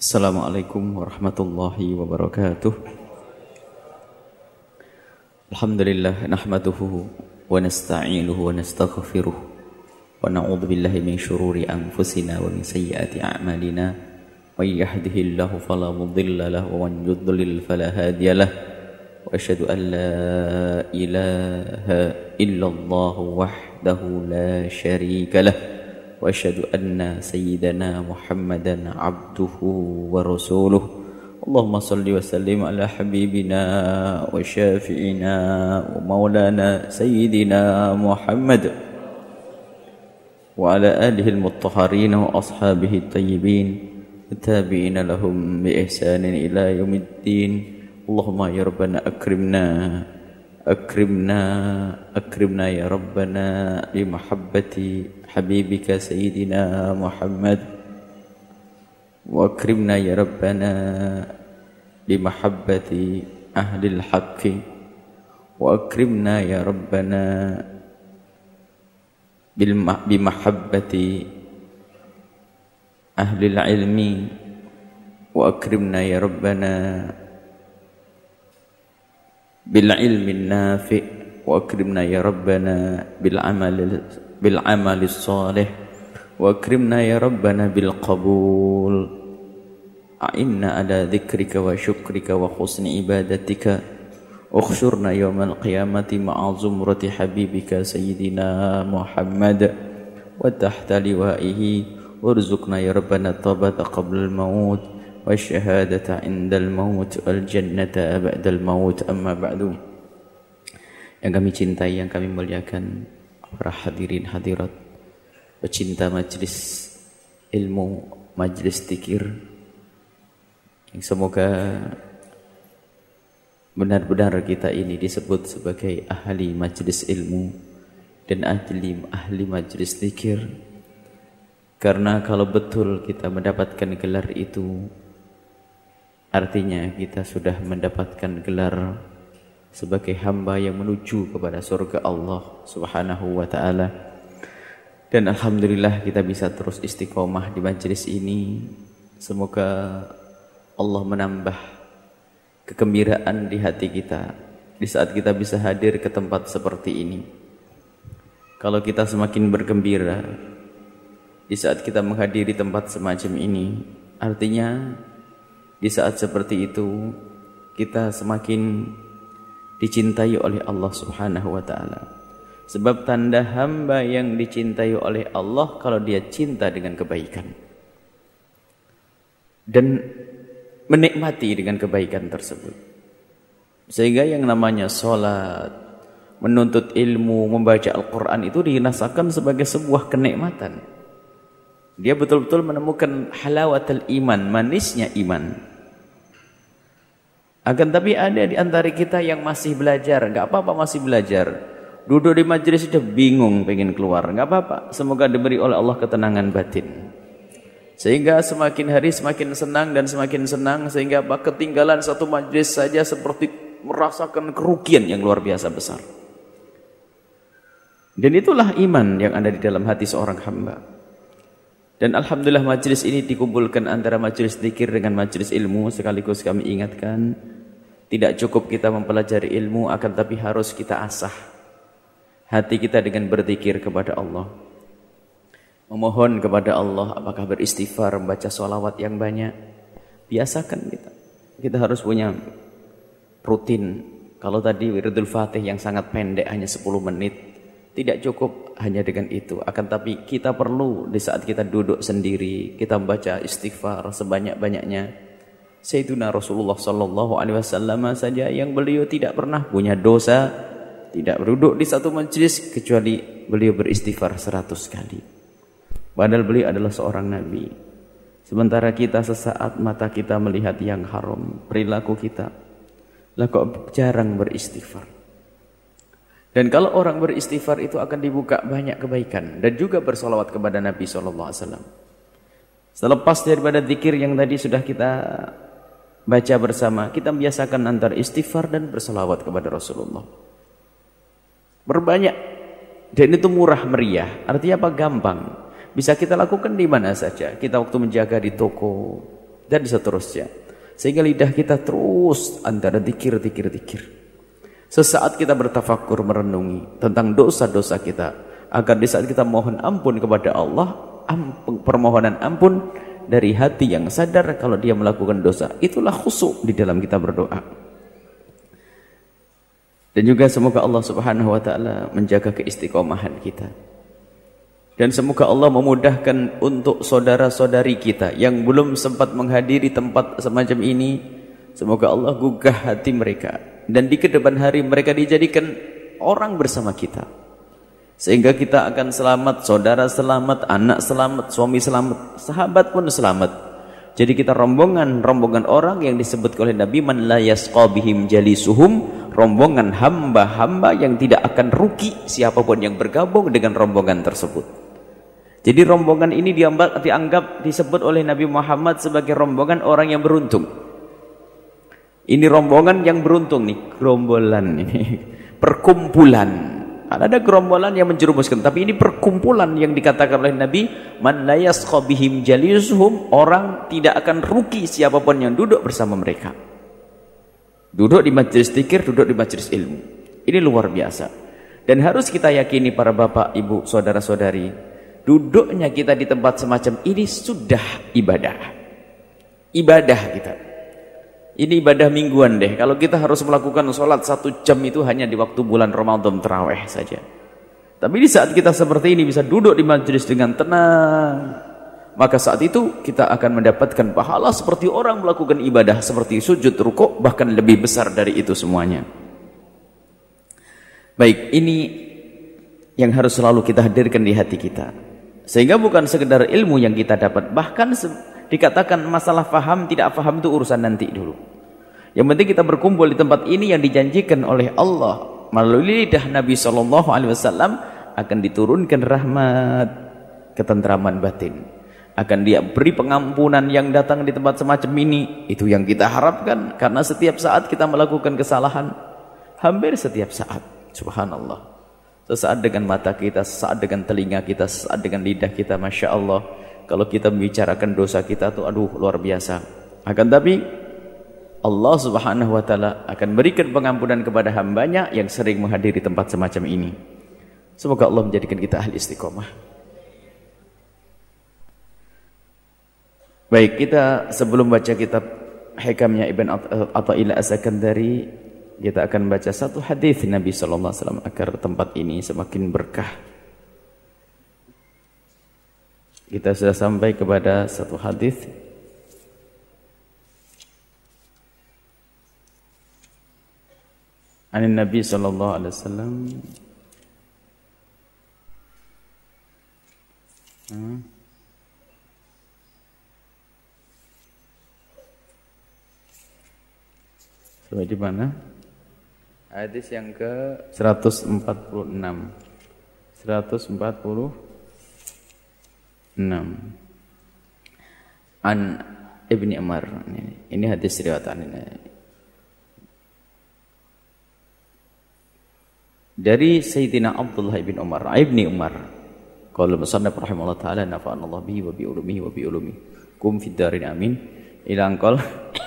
Assalamualaikum warahmatullahi wabarakatuh. Alhamdulillah nahmaduhu wa nasta'inuhu wa nastaghfiruh wa na'udzu billahi min syururi anfusina wa min sayyiati a'malina. May yahdihillahu fala mudilla lahu wa man yudlil fala hadiya lahu. Wa asyhadu an la ilaha illallah wahdahu la syarika lahu. Wa asyhadu anna sayyidana Muhammadan abduhu wa rasuluh. Allahumma salli wa sallim ala habibina wa syafi'ina wa maulana sayyidina Muhammad wa ala alihi al-mutahharin wa ashabihi at-tayyibin tabi'ina lahum bi ihsanin ila yaumiddin. Allahumma ya rabbana akrimna ya rabbana bi mahabbati habibika sayyidina Muhammad wa akrimna ya rabbana bi mahabbati ahli al-haqqi wa akrimna ya rabbana bi mahabbati ahli al-ilmi wa akrimna ya rabbana bil ilmi nafi wa akrimna ya rabbana bil amali salih wa akrimna ya rabbana bil qabul. A'inna ala dzikrika wa syukrika wa husni ibadatika ukhshurna yawmal qiyamati ma'a zumrati habibika sayyidina Muhammad wa tahta liwa'ihi warzuqna ya rabbana tabata qabla al-maut wa syahadata indal maut wal jannata ba'dal maut. Amma ba'du. Yang kami cintai, yang kami muliakan, para hadirin hadirat, pecinta majlis ilmu, majlis zikir, yang semoga benar-benar kita ini disebut sebagai ahli majlis ilmu dan ahli majlis zikir. Karena kalau betul kita mendapatkan gelar itu, artinya kita sudah mendapatkan gelar sebagai hamba yang menuju kepada surga Allah Subhanahu wa ta'ala. Dan alhamdulillah kita bisa terus istiqomah di majelis ini. Semoga Allah menambah kegembiraan di hati kita di saat kita bisa hadir ke tempat seperti ini. Kalau kita semakin bergembira di saat kita menghadiri tempat semacam ini, artinya di saat seperti itu kita semakin dicintai oleh Allah Subhanahu wa ta'ala. Sebab tanda hamba yang dicintai oleh Allah kalau dia cinta dengan kebaikan dan menikmati dengan kebaikan tersebut. Sehingga yang namanya sholat, menuntut ilmu, membaca Al-Quran itu dirasakan sebagai sebuah kenikmatan. Dia betul-betul menemukan halawatul iman, manisnya iman. Akan tapi ada di antara kita yang masih belajar. Enggak apa-apa masih belajar. Duduk di majelis sudah bingung pengen keluar. Enggak apa-apa. Semoga diberi oleh Allah ketenangan batin. Sehingga semakin hari semakin senang dan semakin senang. Sehingga apa? Ketinggalan satu majelis saja seperti merasakan kerugian yang luar biasa besar. Dan itulah iman yang ada di dalam hati seorang hamba. Dan alhamdulillah majelis ini dikumpulkan antara majelis zikir dengan majelis ilmu. Sekaligus kami ingatkan, tidak cukup kita mempelajari ilmu, akan tapi harus kita asah hati kita dengan berzikir kepada Allah. Memohon kepada Allah, apakah beristighfar, membaca sholawat yang banyak. Biasakan kita. Kita harus punya rutin. Kalau tadi wiridul fatih yang sangat pendek hanya 10 menit, tidak cukup hanya dengan itu. Akan tapi kita perlu di saat kita duduk sendiri, kita membaca istighfar sebanyak-banyaknya. Sayyidina Rasulullah sallallahu alaihi wasallam saja yang beliau tidak pernah punya dosa, tidak duduk di satu majlis kecuali beliau beristighfar 100 kali. Padahal beliau adalah seorang nabi. Sementara kita sesaat mata kita melihat yang haram, perilaku kita lah kok jarang beristighfar. Dan kalau orang beristighfar itu akan dibuka banyak kebaikan dan juga bersolawat kepada Nabi SAW. Selepas daripada zikir yang tadi sudah kita baca bersama, kita biasakan antara istighfar dan bersolawat kepada Rasulullah. Berbanyak. Dan itu murah meriah. Artinya apa? Gampang. Bisa kita lakukan di mana saja. Kita waktu menjaga di toko, dan seterusnya. Sehingga lidah kita terus antara zikir. Sesaat kita bertafakur merenungi tentang dosa-dosa kita, agar di saat kita mohon ampun kepada Allah, permohonan ampun dari hati yang sadar kalau dia melakukan dosa, itulah khusyuk di dalam kita berdoa. Dan juga semoga Allah Subhanahu wa taala menjaga keistiqomahan kita. Dan semoga Allah memudahkan untuk saudara-saudari kita yang belum sempat menghadiri tempat semacam ini, semoga Allah gugah hati mereka dan di kedepan hari mereka dijadikan orang bersama kita, sehingga kita akan selamat, saudara selamat, anak selamat, suami selamat, sahabat pun selamat. Jadi kita rombongan orang yang disebut oleh Nabi, man la yasqa bihim jalisuhum, rombongan hamba-hamba yang tidak akan rugi siapapun yang bergabung dengan rombongan tersebut. Jadi rombongan ini dianggap disebut oleh Nabi Muhammad sebagai rombongan orang yang beruntung. Ini rombongan yang beruntung nih, gerombolan ini, perkumpulan. Ada gerombolan yang menjerumuskan, tapi ini perkumpulan yang dikatakan oleh Nabi, man la yasqa bihim jalisuhum, orang tidak akan rugi siapapun yang duduk bersama mereka. Duduk di majelis zikir, duduk di majelis ilmu. Ini luar biasa. Dan harus kita yakini para bapak, ibu, saudara-saudari, duduknya kita di tempat semacam ini sudah ibadah. Ibadah kita. Ini ibadah mingguan deh. Kalau kita harus melakukan sholat 1 jam itu hanya di waktu bulan Ramadan tarawih saja. Tapi di saat kita seperti ini bisa duduk di majelis dengan tenang, maka saat itu kita akan mendapatkan pahala seperti orang melakukan ibadah seperti sujud, rukuk, bahkan lebih besar dari itu semuanya. Baik, ini yang harus selalu kita hadirkan di hati kita. Sehingga bukan sekedar ilmu yang kita dapat, bahkan dikatakan masalah faham tidak faham itu urusan nanti dulu. Yang penting kita berkumpul di tempat ini yang dijanjikan oleh Allah melalui lidah Nabi SAW akan diturunkan rahmat, ketentraman batin, akan dia beri pengampunan yang datang di tempat semacam ini. Itu yang kita harapkan, karena setiap saat kita melakukan kesalahan, hampir setiap saat, subhanallah. Sesaat dengan mata kita, sesaat dengan telinga kita, sesaat dengan lidah kita, Masya Allah. Kalau kita membicarakan dosa kita tuh aduh luar biasa. Akan tapi Allah Subhanahu wa taala akan berikan pengampunan kepada hambanya yang sering menghadiri tempat semacam ini. Semoga Allah menjadikan kita ahli istiqomah. Baik, kita sebelum baca kitab Hikamnya Ibn Athaillah As-Sakandari, kita akan baca satu hadis Nabi sallallahu alaihi wasallam agar tempat ini semakin berkah. Kita sudah sampai kepada satu hadis Anin Nabi sallallahu alaihi wasallam. Sampai di mana? Hadis yang ke 146. 146. An Ibni Umar. Ini hadis riwayat dari Sayyidina Abdullah bin Umar, Ibni Umar. Qala musannaf rahimahullah taala nafa'anallahu bihi wa bi ulumihi wa bi ulumihi. Kum fid darin amin. Ila anqal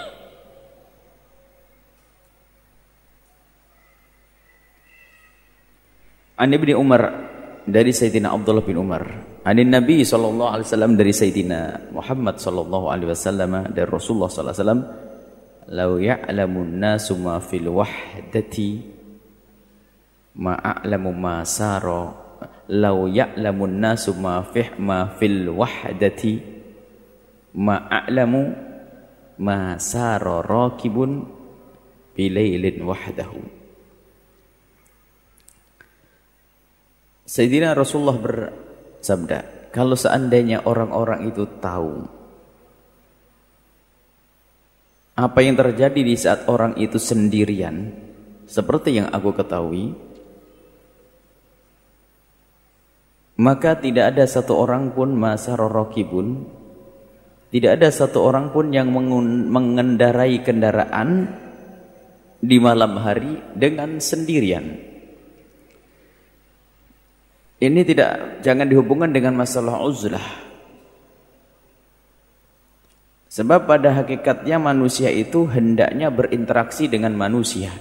An Ibni Umar, dari Sayyidina Abdullah bin Umar, Anin Nabi sallallahu alaihi wasallam, dari Sayyidina Muhammad sallallahu alaihi wasallam, dari Rasulullah sallallahu alaihi wasallam, "Lau ya'lamun nasu ma fil wahdati ma a'lamu ma sara, lau ya'lamun nasu ma fil wahdati ma a'lamu ma sara rakibun bilailin wahdahu." Sayyidina Rasulullah bersabda, kalau seandainya orang-orang itu tahu apa yang terjadi di saat orang itu sendirian, seperti yang aku ketahui, maka tidak ada satu orang pun masarorokibun, tidak ada satu orang pun yang mengendarai kendaraan di malam hari dengan sendirian. Ini jangan dihubungkan dengan masalah uzlah. Sebab pada hakikatnya manusia itu hendaknya berinteraksi dengan manusia.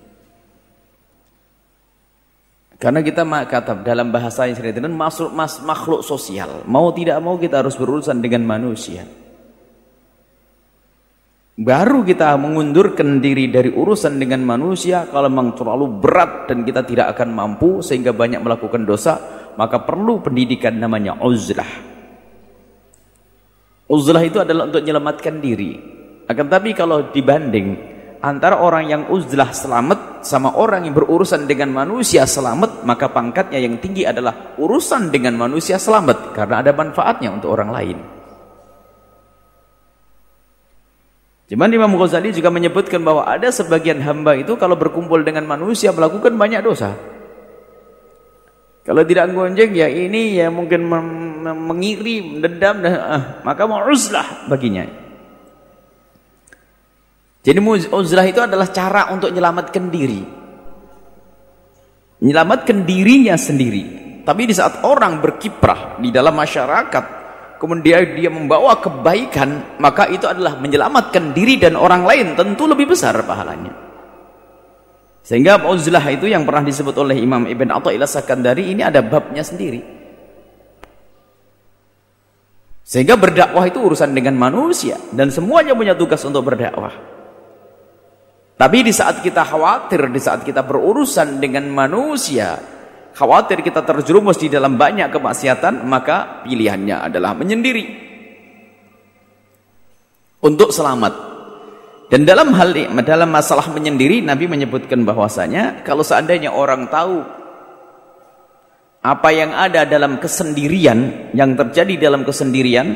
Karena kita kata dalam bahasa yang sering makhluk sosial. Mau tidak mau kita harus berurusan dengan manusia. Baru kita mengundurkan diri dari urusan dengan manusia kalau memang terlalu berat dan kita tidak akan mampu sehingga banyak melakukan dosa, maka perlu pendidikan namanya uzlah. Uzlah itu adalah untuk menyelamatkan diri. Akan tapi kalau dibanding antara orang yang uzlah selamat sama orang yang berurusan dengan manusia selamat, maka pangkatnya yang tinggi adalah urusan dengan manusia selamat karena ada manfaatnya untuk orang lain. Cuman Imam Ghazali juga menyebutkan bahwa ada sebagian hamba itu kalau berkumpul dengan manusia melakukan banyak dosa. Kalau tidak gonjeng ya ini ya mungkin mengiri, dendam, maka mau uzlah baginya. Jadi uzlah itu adalah cara untuk menyelamatkan diri. Menyelamatkan dirinya sendiri. Tapi di saat orang berkiprah di dalam masyarakat, kemudian dia membawa kebaikan, maka itu adalah menyelamatkan diri dan orang lain, tentu lebih besar pahalanya. Sehingga uzlah itu yang pernah disebut oleh Imam Ibn Athaillah Sakandari, ini ada babnya sendiri. Sehingga berdakwah itu urusan dengan manusia dan semuanya punya tugas untuk berdakwah. Tapi di saat kita khawatir, di saat kita berurusan dengan manusia, khawatir kita terjerumus di dalam banyak kemaksiatan, maka pilihannya adalah menyendiri untuk selamat. Dan dalam masalah menyendiri, Nabi menyebutkan bahwasanya kalau seandainya orang tahu apa yang ada dalam kesendirian, yang terjadi dalam kesendirian,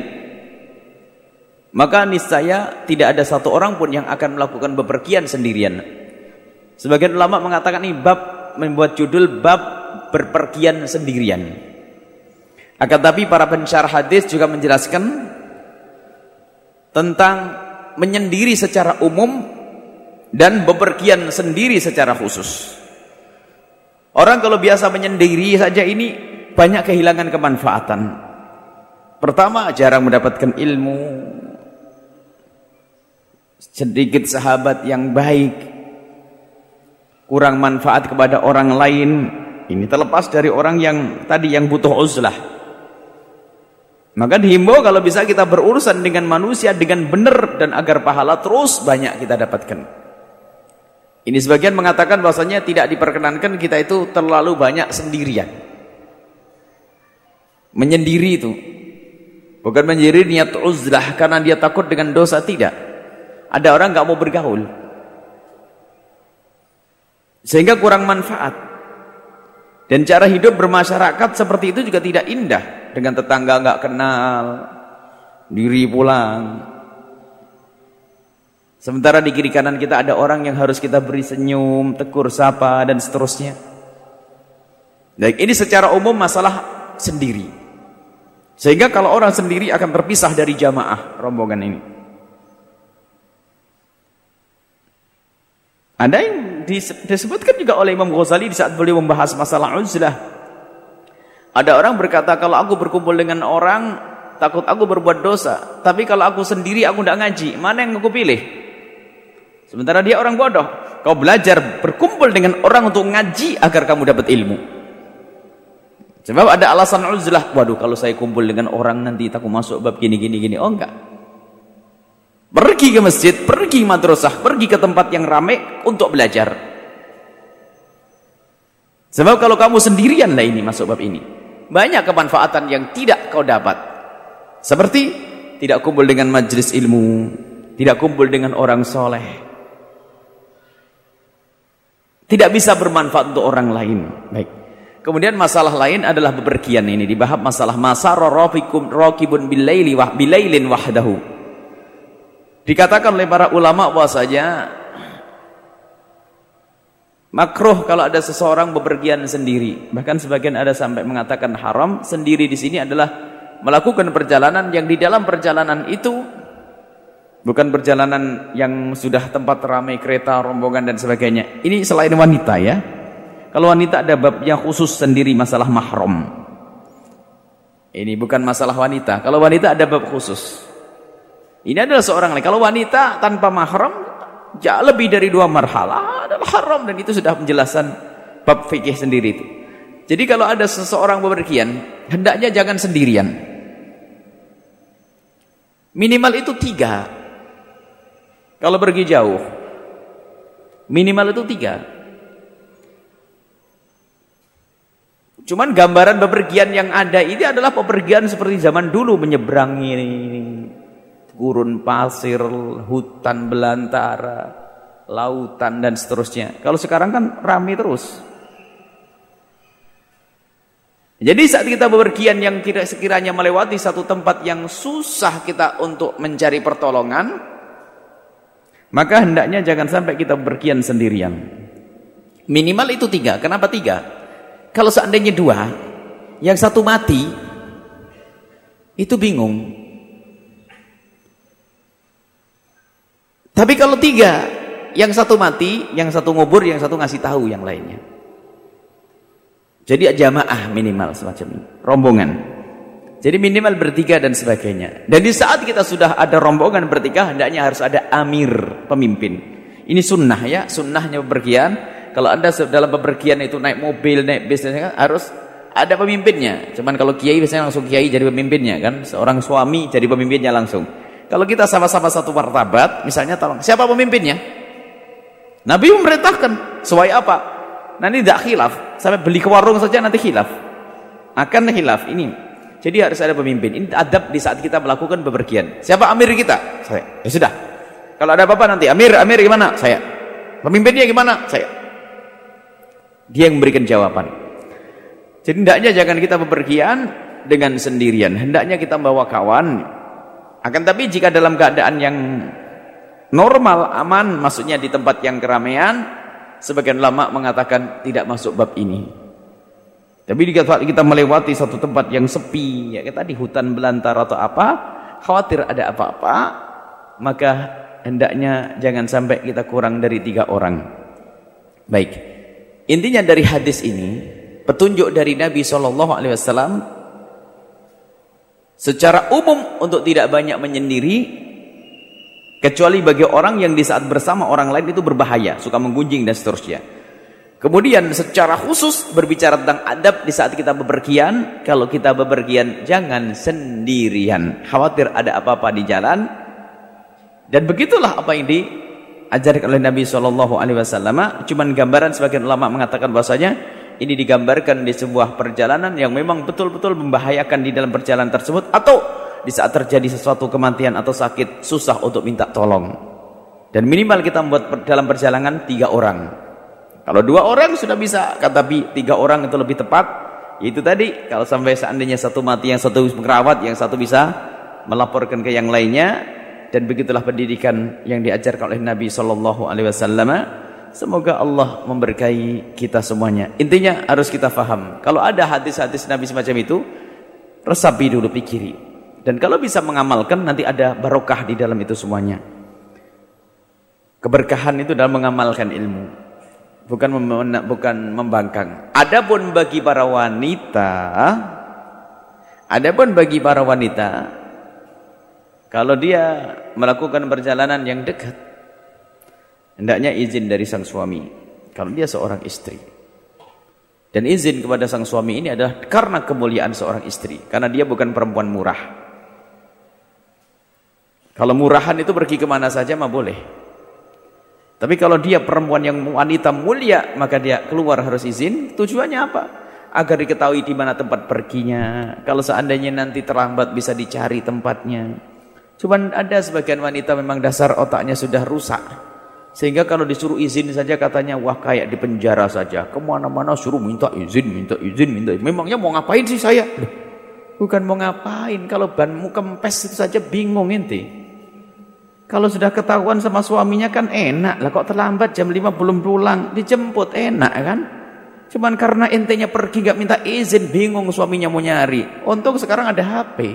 maka niscaya tidak ada satu orang pun yang akan melakukan bepergian sendirian. Sebagian ulama mengatakan ini bab, membuat judul bab berpergian sendirian. Akan tapi para pensyarah hadis juga menjelaskan tentang menyendiri secara umum dan bepergian sendiri secara khusus. Orang kalau biasa menyendiri saja ini banyak kehilangan kemanfaatan. Pertama, jarang mendapatkan ilmu, sedikit sahabat yang baik, kurang manfaat kepada orang lain. Ini terlepas dari orang yang tadi yang butuh uzlah. Maka dihimbau kalau bisa kita berurusan dengan manusia dengan benar dan agar pahala terus banyak kita dapatkan. Ini sebagian mengatakan bahwasanya tidak diperkenankan kita itu terlalu banyak sendirian. Menyendiri itu bukan menyendiri niat uzlah karena dia takut dengan dosa, tidak. Ada orang nggak mau bergaul sehingga kurang manfaat. Dan cara hidup bermasyarakat seperti itu juga tidak indah. Dengan tetangga nggak kenal, diri pulang. Sementara di kiri kanan kita ada orang yang harus kita beri senyum, tegur sapa, dan seterusnya. Baik, ini secara umum masalah sendiri. Sehingga kalau orang sendiri akan terpisah dari jamaah rombongan ini. Ada yang disebutkan juga oleh Imam Ghazali di saat beliau membahas masalah uzlah. Ada orang berkata, kalau aku berkumpul dengan orang, takut aku berbuat dosa. Tapi kalau aku sendiri, aku tidak ngaji. Mana yang aku pilih? Sementara dia orang bodoh. Kau belajar berkumpul dengan orang untuk ngaji agar kamu dapat ilmu. Sebab ada alasan uzlah. Waduh, kalau saya kumpul dengan orang nanti takut masuk bab gini. Oh enggak. Pergi ke masjid, pergi madrasah, pergi ke tempat yang ramai untuk belajar. Sebab kalau kamu sendirian lah ini masuk bab ini, banyak kemanfaatan yang tidak kau dapat. Seperti tidak kumpul dengan majelis ilmu, tidak kumpul dengan orang soleh, tidak bisa bermanfaat untuk orang lain. Baik. Kemudian masalah lain adalah bepergian. Ini dibahas masalah masara raqibun bilailin wahdahu. Dikatakan oleh para ulama bahwasanya makruh kalau ada seseorang bepergian sendiri. Bahkan sebagian ada sampai mengatakan haram. Sendiri di sini adalah melakukan perjalanan yang di dalam perjalanan itu bukan perjalanan yang sudah tempat ramai kereta, rombongan dan sebagainya. Ini selain wanita ya. Kalau wanita ada bab yang khusus sendiri masalah mahram. Ini bukan masalah wanita. Kalau wanita ada bab khusus. Ini adalah seorang laki. Kalau wanita tanpa mahram, jauh lebih dari 2 marhalah adalah haram, dan itu sudah penjelasan bab fikih sendiri itu. Jadi kalau ada seseorang bepergian, hendaknya jangan sendirian. Minimal itu 3. Kalau pergi jauh, minimal itu 3. Cuman gambaran bepergian yang ada ini adalah bepergian seperti zaman dulu, menyeberangi gurun pasir, hutan belantara, lautan dan seterusnya. Kalau sekarang kan ramai terus. Jadi saat kita bepergian yang sekiranya melewati satu tempat yang susah kita untuk mencari pertolongan, maka hendaknya jangan sampai kita bepergian sendirian. Minimal itu 3. Kenapa 3? Kalau seandainya 2, yang satu mati, itu bingung. Tapi kalau 3, yang satu mati, yang satu ngubur, yang satu ngasih tahu yang lainnya. Jadi jamaah minimal semacam ini, rombongan. Jadi minimal bertiga dan sebagainya. Dan di saat kita sudah ada rombongan bertiga, hendaknya harus ada amir, pemimpin. Ini sunnah ya, sunnahnya bepergian. Kalau Anda dalam bepergian itu naik mobil, naik bis, harus ada pemimpinnya. Cuman kalau kiai biasanya langsung kiai jadi pemimpinnya kan, seorang suami jadi pemimpinnya langsung. Kalau kita sama-sama satu martabat, misalnya tolong, siapa pemimpinnya? Nabi memerintahkan, sesuai apa? Nanti tidak khilaf, sampai beli ke warung saja nanti khilaf. Akan khilaf ini. Jadi harus ada pemimpin. Ini adab di saat kita melakukan bepergian. Siapa amir kita? Saya. Ya sudah. Kalau ada apa-apa nanti, amir gimana? Saya. Pemimpinnya gimana? Saya. Dia yang memberikan jawaban. Jadi hendaknya jangan kita bepergian dengan sendirian. Hendaknya kita bawa kawan. Akan tapi jika dalam keadaan yang normal, aman, maksudnya di tempat yang keramaian, sebagian ulama mengatakan tidak masuk bab ini. Tapi jika kita melewati satu tempat yang sepi, ya kita di hutan belantara atau apa, khawatir ada apa-apa, maka hendaknya jangan sampai kita kurang dari 3 orang. Baik. Intinya dari hadis ini, petunjuk dari Nabi SAW secara umum untuk tidak banyak menyendiri, kecuali bagi orang yang di saat bersama orang lain itu berbahaya, suka menggunjing dan seterusnya. Kemudian secara khusus berbicara tentang adab di saat kita bepergian. Kalau kita bepergian jangan sendirian, khawatir ada apa-apa di jalan. Dan begitulah apa yang diajarkan oleh Nabi SAW. Cuman gambaran, sebagian ulama mengatakan bahwasanya ini digambarkan di sebuah perjalanan yang memang betul-betul membahayakan di dalam perjalanan tersebut, atau di saat terjadi sesuatu kematian atau sakit, susah untuk minta tolong. Dan minimal kita membuat dalam perjalanan 3 orang. Kalau 2 orang sudah bisa, tapi 3 orang itu lebih tepat. Itu tadi, kalau sampai seandainya satu mati, yang satu merawat, yang satu bisa melaporkan ke yang lainnya. Dan begitulah pendidikan yang diajarkan oleh Nabi SAW. Semoga Allah memberkahi kita semuanya. Intinya harus kita faham. Kalau ada hadis-hadis Nabi semacam itu, resapi dulu, pikiri. Dan kalau bisa mengamalkan, nanti ada barokah di dalam itu semuanya. Keberkahan itu dalam mengamalkan ilmu, bukan membangkang. Adapun bagi para wanita, kalau dia melakukan perjalanan yang dekat, hendaknya izin dari sang suami. Kalau dia seorang istri, dan izin kepada sang suami ini adalah karena kemuliaan seorang istri, karena dia bukan perempuan murah. Kalau murahan itu pergi kemana saja mah boleh. Tapi kalau dia perempuan yang wanita mulia, maka dia keluar harus izin. Tujuannya apa? Agar diketahui di mana tempat perginya. Kalau seandainya nanti terlambat bisa dicari tempatnya. Cuman ada sebagian wanita memang dasar otaknya sudah rusak. Sehingga kalau disuruh izin saja katanya, wah kayak di penjara saja. Kemana-mana suruh minta izin. Memangnya mau ngapain sih saya? Bukan mau ngapain. Kalau banmu kempes itu saja bingung ente. Kalau sudah ketahuan sama suaminya kan enak lah, kok terlambat jam 5 belum pulang, dijemput enak kan. Cuman karena entenya pergi gak minta izin, bingung suaminya mau nyari. Untung sekarang ada HP.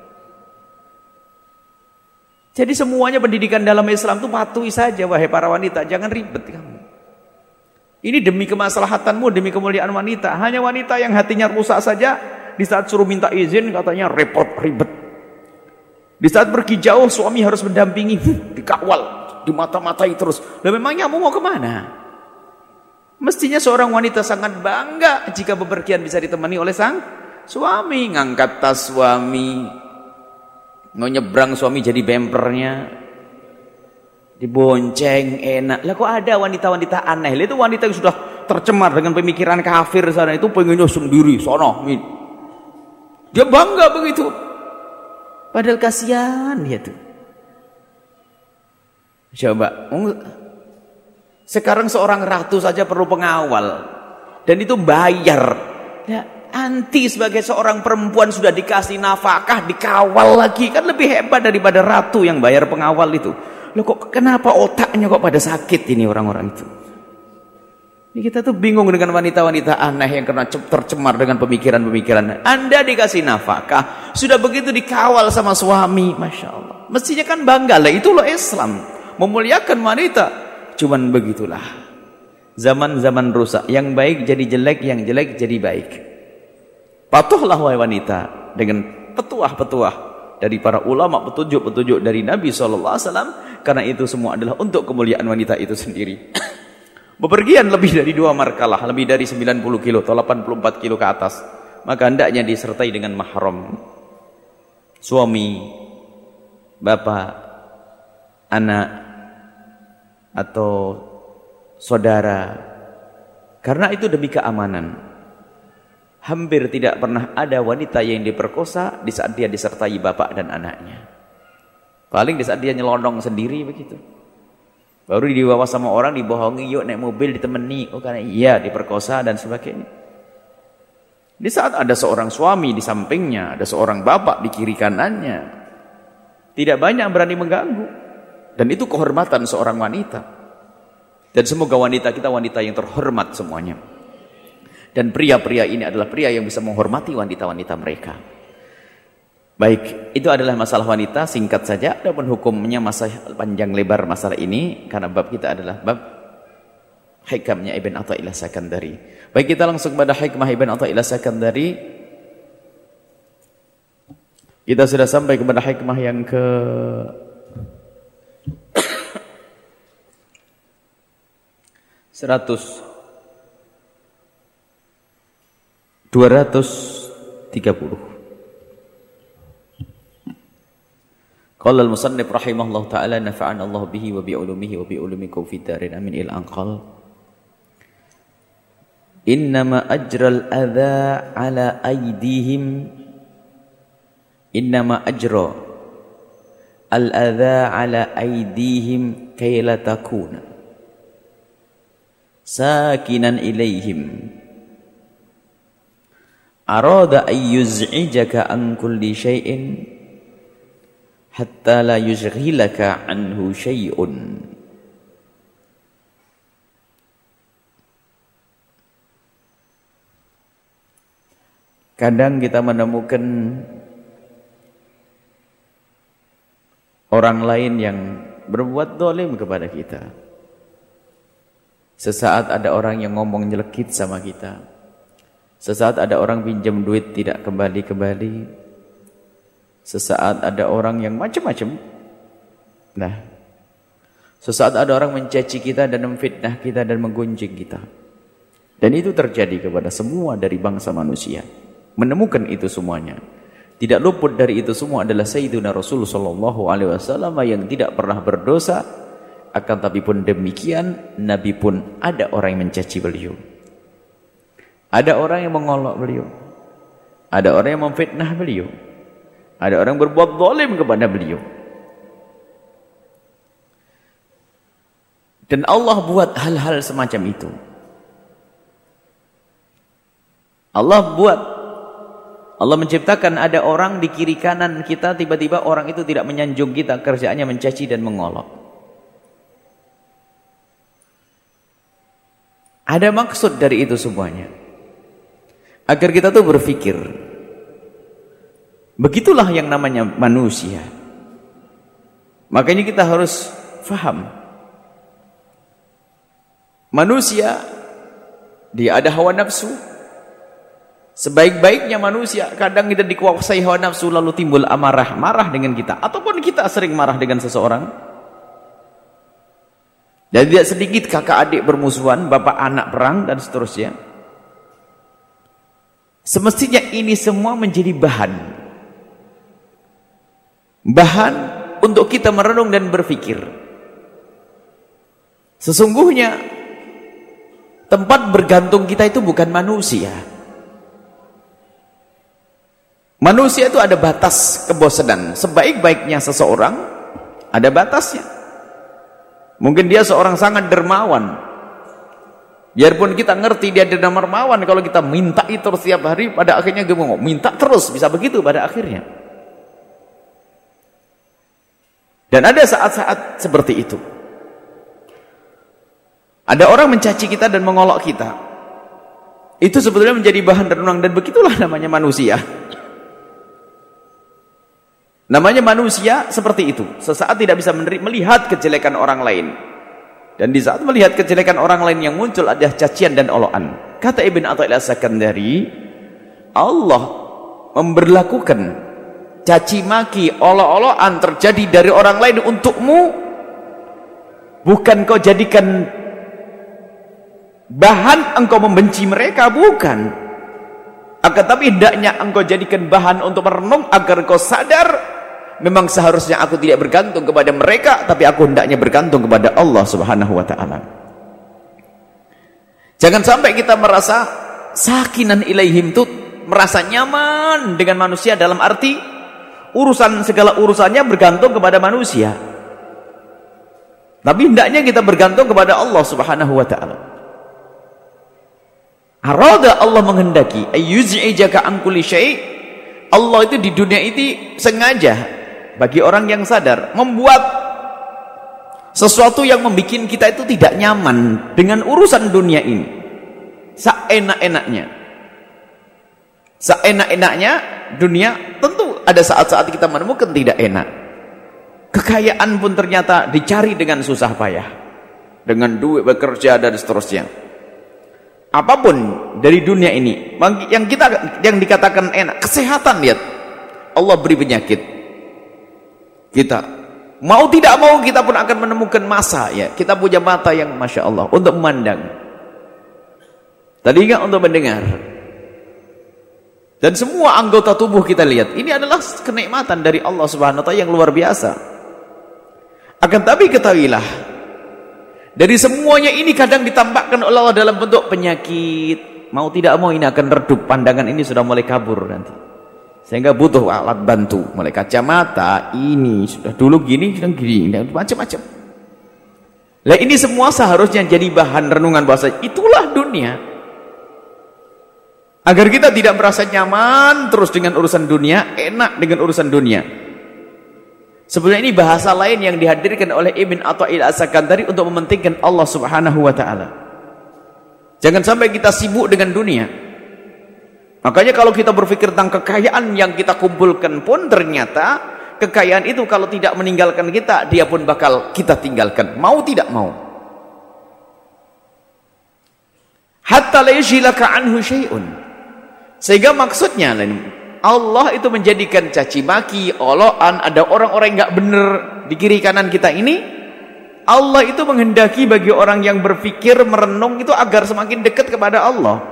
Jadi semuanya pendidikan dalam Islam itu patuhi saja, wahai para wanita, jangan ribet kamu. Ini demi kemaslahatanmu, demi kemuliaan wanita. Hanya wanita yang hatinya rusak saja, di saat suruh minta izin katanya repot, ribet. Di saat pergi jauh suami harus mendampingi, dikawal, dimata-matai terus. Lah memangnya kamu mau kemana? Mestinya seorang wanita sangat bangga jika bepergian bisa ditemani oleh sang suami. Ngangkat tas suami, mau nyebrang suami jadi bempernya, dibonceng enak. Lah kok ada wanita-wanita aneh? Itu wanita yang sudah tercemar dengan pemikiran kafir sana, itu pengennya sendiri sono. Dia bangga begitu. Padahal kasihan dia tuh. Coba, sekarang seorang ratu saja perlu pengawal, dan itu bayar. Ya, anti sebagai seorang perempuan sudah dikasih nafkah, dikawal lagi, kan lebih hebat daripada ratu yang bayar pengawal itu. Loh kok kenapa otaknya kok pada sakit ini orang-orang itu? Ini kita tuh bingung dengan wanita-wanita aneh yang kena tercemar dengan pemikiran-pemikiran. Anda dikasih nafkah, sudah begitu dikawal sama suami, Masya Allah. Mestinya kan bangga lah, itu loh Islam, memuliakan wanita. Cuman begitulah, zaman-zaman rusak, yang baik jadi jelek, yang jelek jadi baik. Patuhlah wahai wanita dengan petuah-petuah dari para ulama, petunjuk-petunjuk dari Nabi SAW, karena itu semua adalah untuk kemuliaan wanita itu sendiri. Bepergian lebih dari 2 markalah, lebih dari 90 kilo atau 84 kilo ke atas, maka hendaknya disertai dengan mahram, suami, bapak, anak, atau saudara, karena itu demi keamanan. Hampir tidak pernah ada wanita yang diperkosa di saat dia disertai bapak dan anaknya. Paling di saat dia nyelondong sendiri begitu, baru dibawa sama orang, dibohongi, yuk naik mobil ditemani, oh karena iya diperkosa dan sebagainya. Di saat ada seorang suami di sampingnya, ada seorang bapak di kiri kanannya, tidak banyak berani mengganggu. Dan itu kehormatan seorang wanita. Dan semoga wanita kita wanita yang terhormat semuanya. Dan pria-pria ini adalah pria yang bisa menghormati wanita-wanita mereka. Baik, itu adalah masalah wanita, singkat saja. Adapun hukumnya masalah panjang lebar masalah ini, karena bab kita adalah bab hikamnya Ibn Atha'illah Sakandari. Baik, kita langsung pada hikmah Ibn Atha'illah Sakandari. Kita sudah sampai kepada hikmah yang ke 230. Qala al-musannif rahimahullah ta'ala nafa'ana Allah bihi wa bi'ulumihi wa bi'ulumikum fid darin amin il anqal. Innama ajral adha ala aydihim, innama ajra al adha ala aydihim kay la takuna sakinan ilayhim arada ay yuz'ijaka an kulli syai'in hatta la yushghilaka anhu syai'un. Kadang kita menemukan orang lain yang berbuat zalim kepada kita. Sesaat ada orang yang ngomong nyelekit sama kita. Sesaat ada orang pinjam duit tidak kembali-kembali. Sesaat ada orang yang macam-macam. Nah, sesaat ada orang mencaci kita dan memfitnah kita dan menggunjing kita. Dan itu terjadi kepada semua dari bangsa manusia. Menemukan itu semuanya. Tidak luput dari itu semua adalah Sayyidina Rasul sallallahu alaihi wasallam yang tidak pernah berdosa. Akan tapi pun demikian, Nabi pun ada orang yang mencaci beliau. Ada orang yang mengolok beliau. Ada orang yang memfitnah beliau. Ada orang berbuat zalim kepada beliau. Dan Allah buat hal-hal semacam itu. Allah menciptakan ada orang di kiri kanan kita, tiba-tiba orang itu tidak menyanjung kita, kerjaannya mencaci dan mengolok. Ada maksud dari itu semuanya. Agar kita tuh berpikir, begitulah yang namanya manusia. Makanya kita harus faham. Manusia, dia ada hawa nafsu, Sebaik-baiknya manusia, kadang kita dikuasai hawa nafsu lalu timbul amarah, marah dengan kita. Ataupun kita sering marah dengan seseorang. Dan tidak sedikit kakak adik bermusuhan, bapak anak perang, dan seterusnya. Semestinya ini semua menjadi bahan. Bahan untuk kita merenung dan berpikir. Sesungguhnya, tempat bergantung kita itu bukan manusia. Manusia itu ada batas kebosanan. Sebaik-baiknya seseorang, ada batasnya. Mungkin dia seorang sangat dermawan. Biarpun kita ngerti dia dermawan, kalau kita minta itu setiap hari, pada akhirnya gemuk. Minta terus, bisa begitu pada akhirnya. Dan ada saat-saat seperti itu. Ada orang mencaci kita dan mengolok kita. Itu sebetulnya menjadi bahan renungan, dan begitulah namanya manusia. Namanya manusia seperti itu. Sesaat tidak bisa melihat kejelekan orang lain. Dan di saat melihat kejelekan orang lain yang muncul ada cacian dan olokan. Kata Ibn Athaillah As-Sakandari, Allah memberlakukan caci maki, olok-olokan terjadi dari orang lain untukmu, bukan kau jadikan bahan engkau membenci mereka, bukan. Akan tapi hendaknya engkau jadikan bahan untuk merenung agar kau sadar, memang seharusnya aku tidak bergantung kepada mereka, tapi aku hendaknya bergantung kepada Allah Subhanahu wa ta'ala. Jangan sampai kita merasa sakinan ilaihim, tuh merasa nyaman dengan manusia dalam arti segala urusannya bergantung kepada manusia. Tapi hendaknya kita bergantung kepada Allah Subhanahu wa ta'ala. Arada, Allah menghendaki ayyuz'ijaka an kulli syai'. Allah itu di dunia ini sengaja bagi orang yang sadar membuat sesuatu yang membuat kita itu tidak nyaman dengan urusan dunia ini. Seenak-enaknya dunia, tentu ada saat-saat kita menemukan tidak enak. Kekayaan pun ternyata dicari dengan susah payah, dengan duit bekerja dan seterusnya. Apapun dari dunia ini yang dikatakan enak, kesehatan, lihat Allah beri penyakit. Kita mau tidak mau kita pun akan menemukan masa, ya kita punya mata yang Masya Allah untuk memandang, telinga untuk mendengar, dan semua anggota tubuh kita lihat. Ini adalah kenikmatan dari Allah Subhanahu wa ta'ala yang luar biasa. Akan tapi ketahuilah, dari semuanya ini kadang ditampakkan oleh Allah dalam bentuk penyakit. Mau tidak mau ini akan redup, pandangan ini sudah mulai kabur nanti. Sehingga butuh alat bantu, mulai kacamata, ini sudah dulu gini, sedang gini, dan macam-macam. Nah ini semua seharusnya jadi bahan renungan bahasa, itulah dunia. Agar kita tidak merasa nyaman terus dengan urusan dunia, enak dengan urusan dunia. Sebenarnya ini bahasa lain yang dihadirkan oleh Ibn Athaillah As-Sakandari untuk mementingkan Allah Subhanahu wa ta'ala. Jangan sampai kita sibuk dengan dunia. Makanya kalau kita berpikir tentang kekayaan yang kita kumpulkan pun, ternyata kekayaan itu kalau tidak meninggalkan kita, dia pun bakal kita tinggalkan, mau tidak mau. Hatta la yashilaka anhu syai'un. Sehingga maksudnya Allah itu menjadikan caci maki, olokan, ada orang-orang yang enggak benar di kiri kanan kita ini, Allah itu menghendaki bagi orang yang berpikir, merenung itu agar semakin dekat kepada Allah.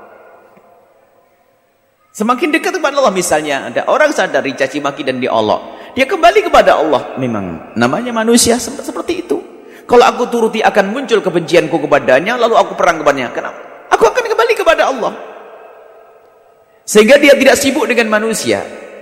Semakin dekat kepada Allah. Misalnya ada orang sadar dicaci maki dan diolok, dia kembali kepada Allah. Memang namanya manusia seperti itu. Kalau aku turuti akan muncul kebencianku kepadanya, lalu aku perang kepadanya. Kenapa? Aku akan kembali kepada Allah. Sehingga dia tidak sibuk dengan manusia.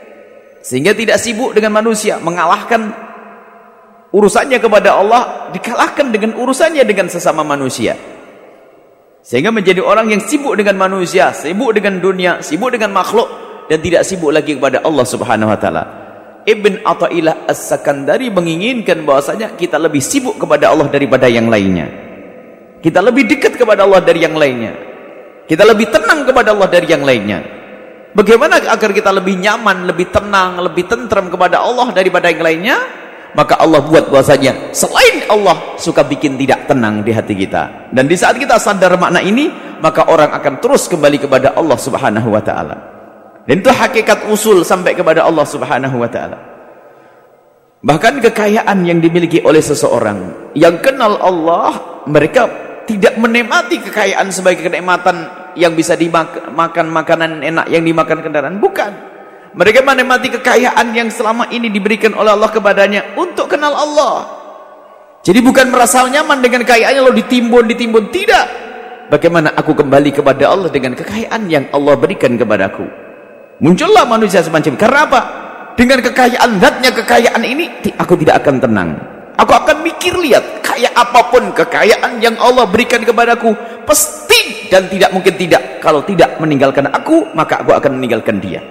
Mengalahkan urusannya kepada Allah, dikalahkan dengan urusannya dengan sesama manusia. Sehingga menjadi orang yang sibuk dengan manusia, sibuk dengan dunia, sibuk dengan makhluk, dan tidak sibuk lagi kepada Allah Subhanahu wa ta'ala. Ibn Athaillah As-Sakandari menginginkan bahwasanya kita lebih sibuk kepada Allah daripada yang lainnya. Kita lebih dekat kepada Allah dari yang lainnya. Kita lebih tenang kepada Allah dari yang lainnya. Bagaimana agar kita lebih nyaman, lebih tenang, lebih tentram kepada Allah daripada yang lainnya? maka Allah buat bahwasanya selain Allah suka bikin tidak tenang di hati kita. Dan di saat kita sadar makna ini, maka orang akan terus kembali kepada Allah Subhanahu wa taala. Dan itu hakikat usul sampai kepada Allah Subhanahu wa taala. Bahkan kekayaan yang dimiliki oleh seseorang yang kenal Allah, mereka tidak menikmati kekayaan sebagai kenikmatan yang bisa dimakan makanan enak yang dimakan kendaraan, bukan. Mereka menikmati kekayaan yang selama ini diberikan oleh Allah kepadanya untuk kenal Allah. Jadi bukan merasa nyaman dengan kekayaannya lalu ditimbun, tidak. Bagaimana aku kembali kepada Allah dengan kekayaan yang Allah berikan kepadaku? Muncullah manusia semacam. Karena apa? Dengan kekayaan zatnya, kekayaan ini aku tidak akan tenang. Aku akan mikir, lihat, kaya apapun kekayaan yang Allah berikan kepadaku, pasti dan tidak mungkin tidak. Kalau tidak meninggalkan aku, maka aku akan meninggalkan dia.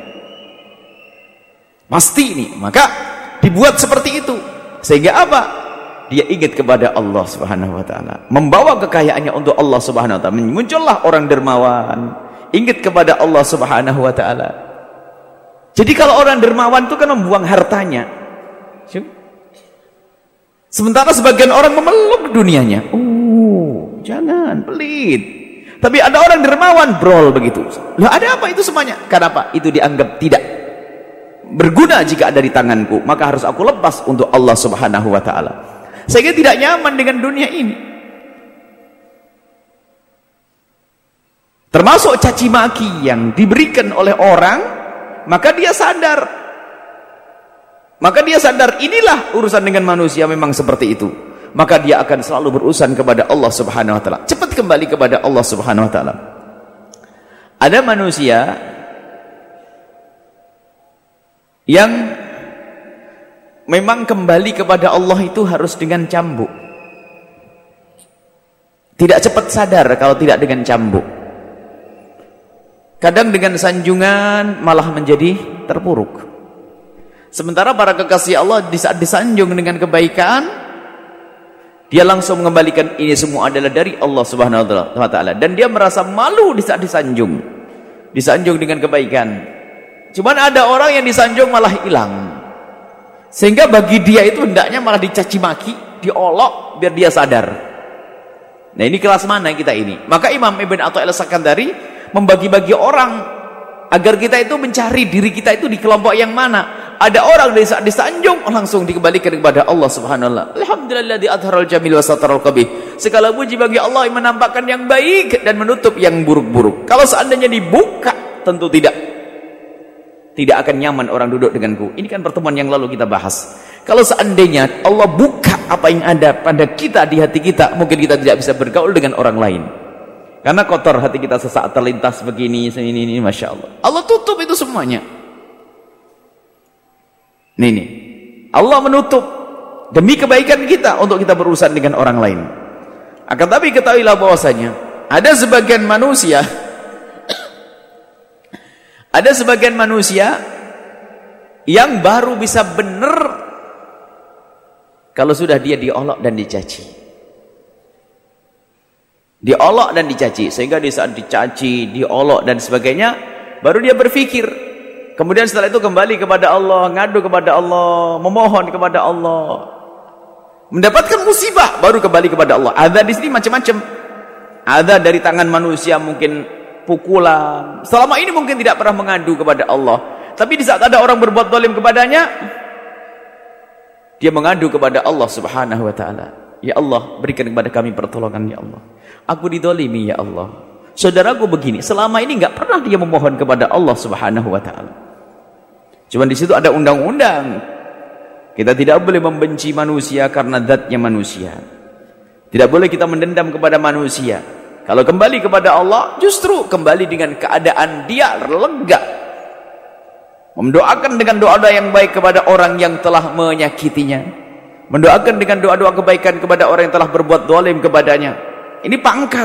Pasti ini, maka dibuat seperti itu. Sehingga apa? Dia ingat kepada Allah Subhanahu wa taala, membawa kekayaannya untuk Allah Subhanahu wa taala. Muncullah orang dermawan, ingat kepada Allah Subhanahu wa taala. Jadi kalau orang dermawan itu kan membuang hartanya. Sementara sebagian orang memeluk dunianya. Jangan pelit. Tapi ada orang dermawan brol begitu. Lah ada apa itu semuanya? Kenapa? Itu dianggap tidak berguna jika ada di tanganku, maka harus aku lepas untuk Allah Subhanahu wa taala. Sehingga tidak nyaman dengan dunia ini. Termasuk caci maki yang diberikan oleh orang, maka dia sadar. Inilah urusan dengan manusia memang seperti itu. Maka dia akan selalu berurusan kepada Allah Subhanahu wa taala. Cepat kembali kepada Allah Subhanahu wa taala. Ada manusia yang memang kembali kepada Allah itu harus dengan cambuk. Tidak cepat sadar kalau tidak dengan cambuk. Kadang dengan sanjungan malah menjadi terpuruk. Sementara para kekasih Allah di saat disanjung dengan kebaikan, dia langsung mengembalikan ini semua adalah dari Allah Subhanahu wa taala, dan dia merasa malu di saat disanjung dengan kebaikan. Cuman ada orang yang disanjung malah hilang. Sehingga bagi dia itu hendaknya malah dicaci maki, diolok biar dia sadar. Nah, ini kelas mana kita ini? Maka Imam Ibn Athaillah As-Sakandari membagi-bagi orang agar kita itu mencari diri kita itu di kelompok yang mana. Ada orang di saat disanjung langsung dikembalikan kepada Allah Subhanahu wa taala. Alhamdulilladzi adharal jamil wa sataral qabih. Segala puji bagi Allah yang menampakkan yang baik dan menutup yang buruk-buruk. Kalau seandainya dibuka, tentu tidak akan nyaman orang duduk denganku. Ini kan pertemuan yang lalu kita bahas. Kalau seandainya Allah buka apa yang ada pada kita di hati kita, mungkin kita tidak bisa bergaul dengan orang lain. Karena kotor hati kita sesaat terlintas begini, ini, Masya Allah. Allah tutup itu semuanya. Nih. Allah menutup demi kebaikan kita untuk kita berurusan dengan orang lain. Akan tapi ketahuilah bahwasanya ada sebagian manusia yang baru bisa benar kalau sudah dia diolok dan dicaci. Diolok dan dicaci, sehingga di saat dicaci, diolok dan sebagainya, baru dia berpikir. Kemudian setelah itu kembali kepada Allah, ngadu kepada Allah, memohon kepada Allah. Mendapatkan musibah, baru kembali kepada Allah. Ada di sini macam-macam. Ada dari tangan manusia mungkin pukulan. Selama ini mungkin tidak pernah mengadu kepada Allah. Tapi di saat ada orang berbuat zalim kepadanya, dia mengadu kepada Allah Subhanahu wa taala. Ya Allah, berikan kepada kami pertolongan ya Allah. Aku didolimi ya Allah. Saudaraku begini, selama ini enggak pernah dia memohon kepada Allah Subhanahu wa taala. Cuma di situ ada undang-undang. Kita tidak boleh membenci manusia karena zatnya manusia. Tidak boleh kita mendendam kepada manusia. Kalau kembali kepada Allah, justru kembali dengan keadaan dia lega. Mendoakan dengan doa-doa yang baik kepada orang yang telah menyakitinya. Mendoakan dengan doa-doa kebaikan kepada orang yang telah berbuat zalim kepadanya. Ini pangkat.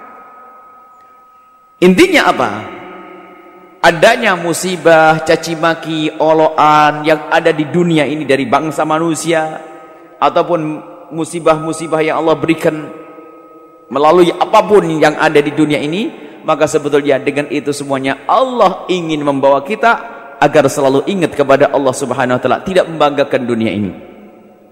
Intinya apa? Adanya musibah, caci maki, olokan yang ada di dunia ini dari bangsa manusia, ataupun musibah-musibah yang Allah berikan melalui apapun yang ada di dunia ini, maka sebetulnya dengan itu semuanya Allah ingin membawa kita agar selalu ingat kepada Allah Subhanahu wa taala, tidak membanggakan dunia ini.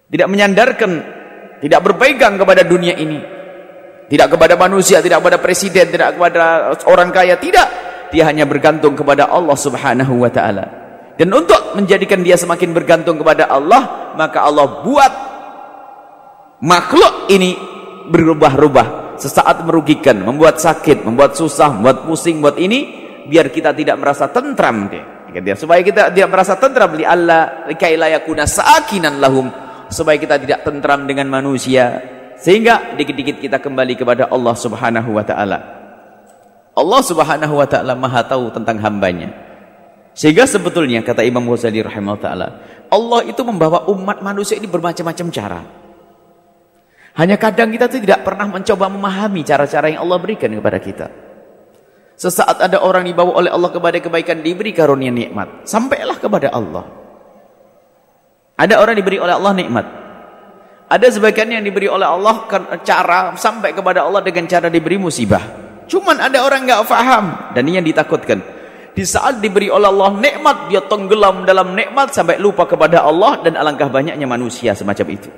Tidak menyandarkan, tidak berpegang kepada dunia ini. Tidak kepada manusia, tidak kepada presiden, tidak kepada orang kaya, tidak. Dia hanya bergantung kepada Allah Subhanahu wa taala. Dan untuk menjadikan dia semakin bergantung kepada Allah, maka Allah buat makhluk ini berubah-ubah, sesaat merugikan, membuat sakit, membuat susah, membuat pusing, membuat ini, biar kita tidak merasa tentram dia. Supaya kita tidak merasa tentram, likai la yakuna sakinan lahum, supaya kita tidak tentram dengan manusia, sehingga dikit-dikit kita kembali kepada Allah Subhanahu wa taala. Allah Subhanahu wa taala Maha tahu tentang hambanya. Sehingga sebetulnya kata Imam Ghazali rahimahullah taala, Allah itu membawa umat manusia ini bermacam-macam cara. Hanya kadang kita tidak pernah mencoba memahami cara-cara yang Allah berikan kepada kita. Sesaat ada orang dibawa oleh Allah kepada kebaikan, diberi karunia nikmat, sampailah kepada Allah. Ada orang diberi oleh Allah nikmat. Ada sebagian yang diberi oleh Allah cara sampai kepada Allah dengan cara diberi musibah. Cuman ada orang enggak faham, dan ini yang ditakutkan. Di saat diberi oleh Allah nikmat, dia tenggelam dalam nikmat sampai lupa kepada Allah, dan alangkah banyaknya manusia semacam itu.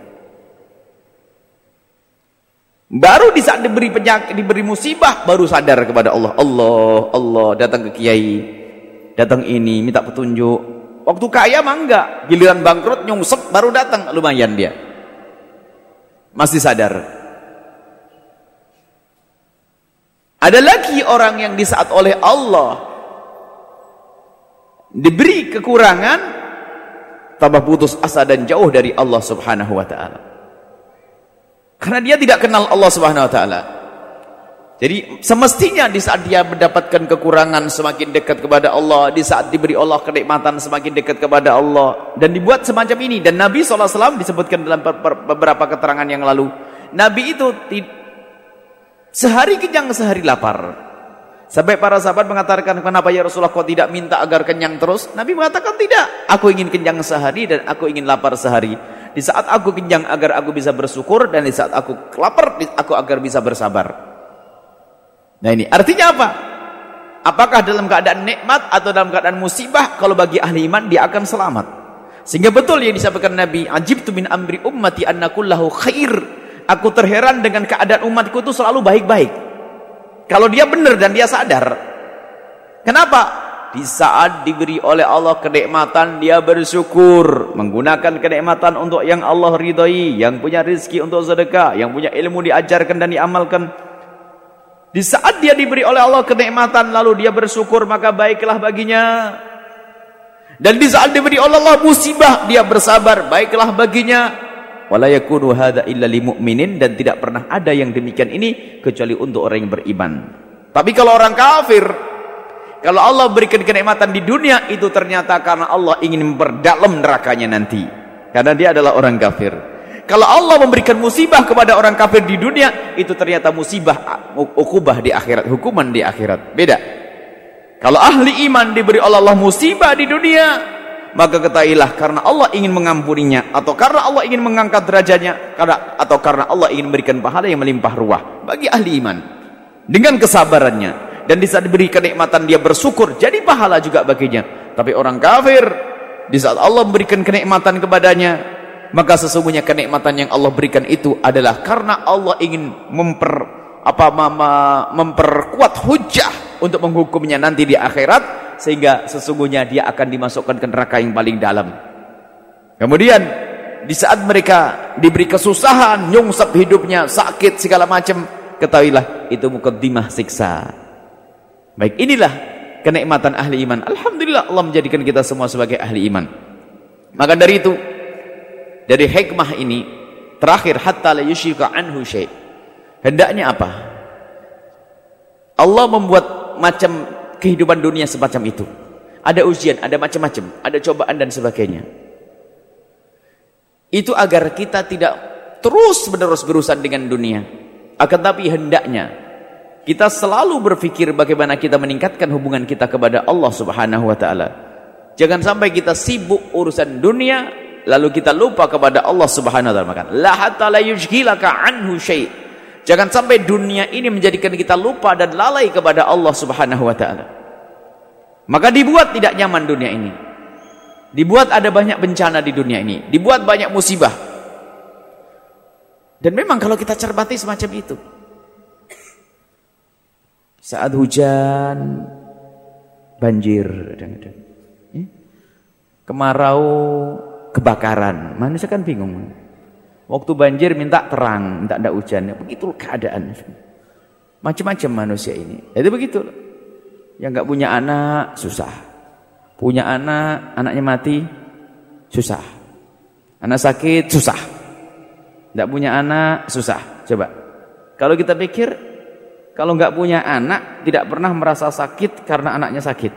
Baru di saat diberi penyakit, diberi musibah, baru sadar kepada Allah. Allah, datang ke kiai, datang ini, minta petunjuk. Waktu kaya mah enggak, giliran bangkrut nyungsep baru datang, lumayan dia. Masih sadar. Ada lagi orang yang di saat oleh Allah diberi kekurangan, tambah putus asa dan jauh dari Allah Subhanahu wa taala. Karena dia tidak kenal Allah Subhanahu wa taala. Jadi semestinya di saat dia mendapatkan kekurangan semakin dekat kepada Allah, di saat diberi Allah kenikmatan semakin dekat kepada Allah, dan dibuat semacam ini. Dan Nabi SAW disebutkan dalam beberapa keterangan yang lalu, Nabi itu sehari kenyang sehari lapar. Sampai para sahabat mengatakan, kenapa ya Rasulullah kau tidak minta agar kenyang terus? Nabi mengatakan tidak, aku ingin kenyang sehari dan aku ingin lapar sehari. Di saat aku kenyang agar aku bisa bersyukur, dan di saat aku lapar aku agar bisa bersabar. Nah ini artinya apa? Apakah dalam keadaan nikmat atau dalam keadaan musibah? Kalau bagi ahli iman dia akan selamat. Sehingga betul yang disampaikan Nabi, ajibtu min amri ummati anna kullahu khair. Aku terheran dengan keadaan umatku itu selalu baik-baik. Kalau dia benar dan dia sadar. Kenapa? Di saat diberi oleh Allah kenikmatan, dia bersyukur, menggunakan kenikmatan untuk yang Allah ridhai, yang punya rezeki untuk sedekah, yang punya ilmu diajarkan dan diamalkan. Di saat dia diberi oleh Allah kenikmatan lalu dia bersyukur, maka baiklah baginya. Dan di saat diberi oleh Allah musibah, dia bersabar, baiklah baginya. Wala yakunu hadza illa lil mu'minin, dan tidak pernah ada yang demikian ini kecuali untuk orang yang beriman. Tapi kalau orang kafir, kalau Allah berikan kenikmatan di dunia, itu ternyata karena Allah ingin memperdalam nerakanya nanti, karena dia adalah orang kafir. Kalau Allah memberikan musibah kepada orang kafir di dunia, itu ternyata musibah, ukubah di akhirat, hukuman di akhirat. Beda. Kalau ahli iman diberi oleh Allah musibah di dunia, maka ketahuilah karena Allah ingin mengampuninya, atau karena Allah ingin mengangkat derajatnya, atau karena Allah ingin memberikan pahala yang melimpah ruah bagi ahli iman dengan kesabarannya. Dan di saat diberi kenikmatan dia bersyukur, jadi pahala juga baginya. Tapi orang kafir, di saat Allah memberikan kenikmatan kepadanya, maka sesungguhnya kenikmatan yang Allah berikan itu adalah karena Allah ingin memperkuat hujah untuk menghukumnya nanti di akhirat, sehingga sesungguhnya dia akan dimasukkan ke neraka yang paling dalam. Kemudian di saat mereka diberi kesusahan, nyungsep hidupnya, sakit segala macam, ketahuilah itu mukaddimah siksa. Baik, inilah kenikmatan ahli iman. Alhamdulillah Allah menjadikan kita semua sebagai ahli iman. Maka dari itu, dari hikmah ini terakhir, hatta la yusyrika anhu syai'. Hendaknya apa? Allah membuat macam kehidupan dunia semacam itu. Ada ujian, ada macam-macam, ada cobaan dan sebagainya. Itu agar kita tidak terus-menerus berurusan dengan dunia. Akan tapi hendaknya kita selalu berpikir bagaimana kita meningkatkan hubungan kita kepada Allah Subhanahu wa taala. Jangan sampai kita sibuk urusan dunia lalu kita lupa kepada Allah Subhanahu wa taala. Maka la hatta la yushghilaka anhu syai'. Jangan sampai dunia ini menjadikan kita lupa dan lalai kepada Allah Subhanahu wa taala. Maka dibuat tidak nyaman dunia ini. Dibuat ada banyak bencana di dunia ini, dibuat banyak musibah. Dan memang kalau kita cermati semacam itu. Saat hujan, banjir, kadang-kadang. Kemarau, kebakaran. Manusia kan bingung. Waktu banjir minta terang, minta tidak hujan. Begitu keadaan. Macam-macam manusia ini. Itu begitu. Yang nggak punya anak, susah. Punya anak, anaknya mati, susah. Anak sakit, susah. Tidak punya anak, susah. Coba. Kalau kita pikir, kalau nggak punya anak, tidak pernah merasa sakit karena anaknya sakit.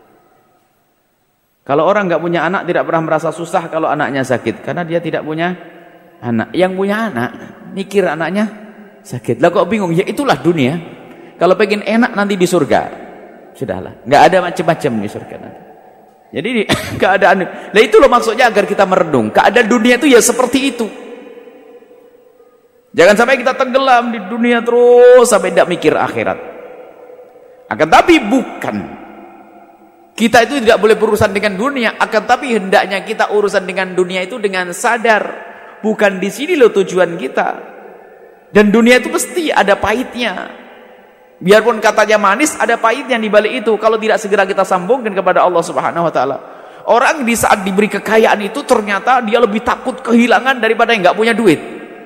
Kalau orang nggak punya anak, tidak pernah merasa susah kalau anaknya sakit. Karena dia tidak punya anak. Yang punya anak, mikir anaknya sakit. Lah kok bingung? Ya itulah dunia. Kalau pengen enak nanti di surga. Sudahlah. Nggak ada macam-macam di surga nanti. Jadi keadaan. Nah itu loh maksudnya agar kita merenung. Keadaan dunia itu ya seperti itu. Jangan sampai kita tenggelam di dunia terus sampai tidak mikir akhirat. Akan tapi bukan. Kita itu tidak boleh berurusan dengan dunia. Akan tapi hendaknya kita urusan dengan dunia itu dengan sadar. Bukan di sini loh tujuan kita. Dan dunia itu pasti ada pahitnya. Biarpun katanya manis, ada pahitnya di balik itu. Kalau tidak segera kita sambungkan kepada Allah Subhanahu Wa Taala. Orang di saat diberi kekayaan itu ternyata dia lebih takut kehilangan daripada yang nggak punya duit.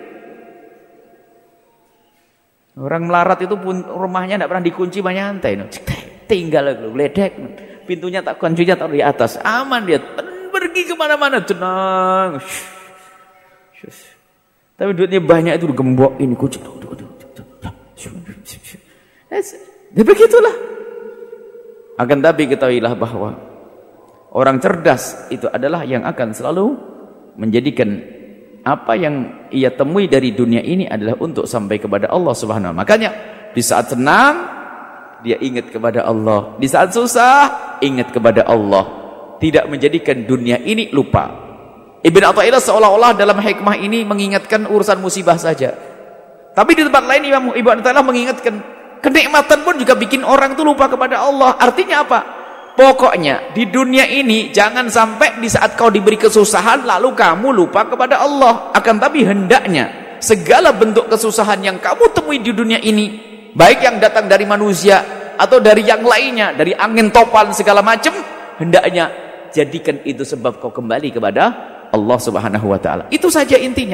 Orang melarat itu pun rumahnya tidak pernah dikunci nyantai, tinggal ledek, pintunya tak kuncinya taruh di atas, aman dia, pergi kemana-mana tenang. Tapi duitnya banyak itu gembok ini kunci. Begitulah. Akan tapi ketahuilah bahwa orang cerdas itu adalah yang akan selalu menjadikan apa yang ia temui dari dunia ini adalah untuk sampai kepada Allah Subhanahu wa taala. Makanya di saat senang dia ingat kepada Allah, di saat susah ingat kepada Allah, tidak menjadikan dunia ini lupa. Ibn Athaillah seolah-olah dalam hikmah ini mengingatkan urusan musibah saja. Tapi di tempat lain Ibn Athaillah mengingatkan kenikmatan pun juga bikin orang itu lupa kepada Allah. Artinya apa? Pokoknya di dunia ini jangan sampai di saat kau diberi kesusahan lalu kamu lupa kepada Allah. Akan tapi hendaknya segala bentuk kesusahan yang kamu temui di dunia ini, baik yang datang dari manusia atau dari yang lainnya, dari angin topan segala macam, hendaknya jadikan itu sebab kau kembali kepada Allah Subhanahu wa taala. Itu saja intinya.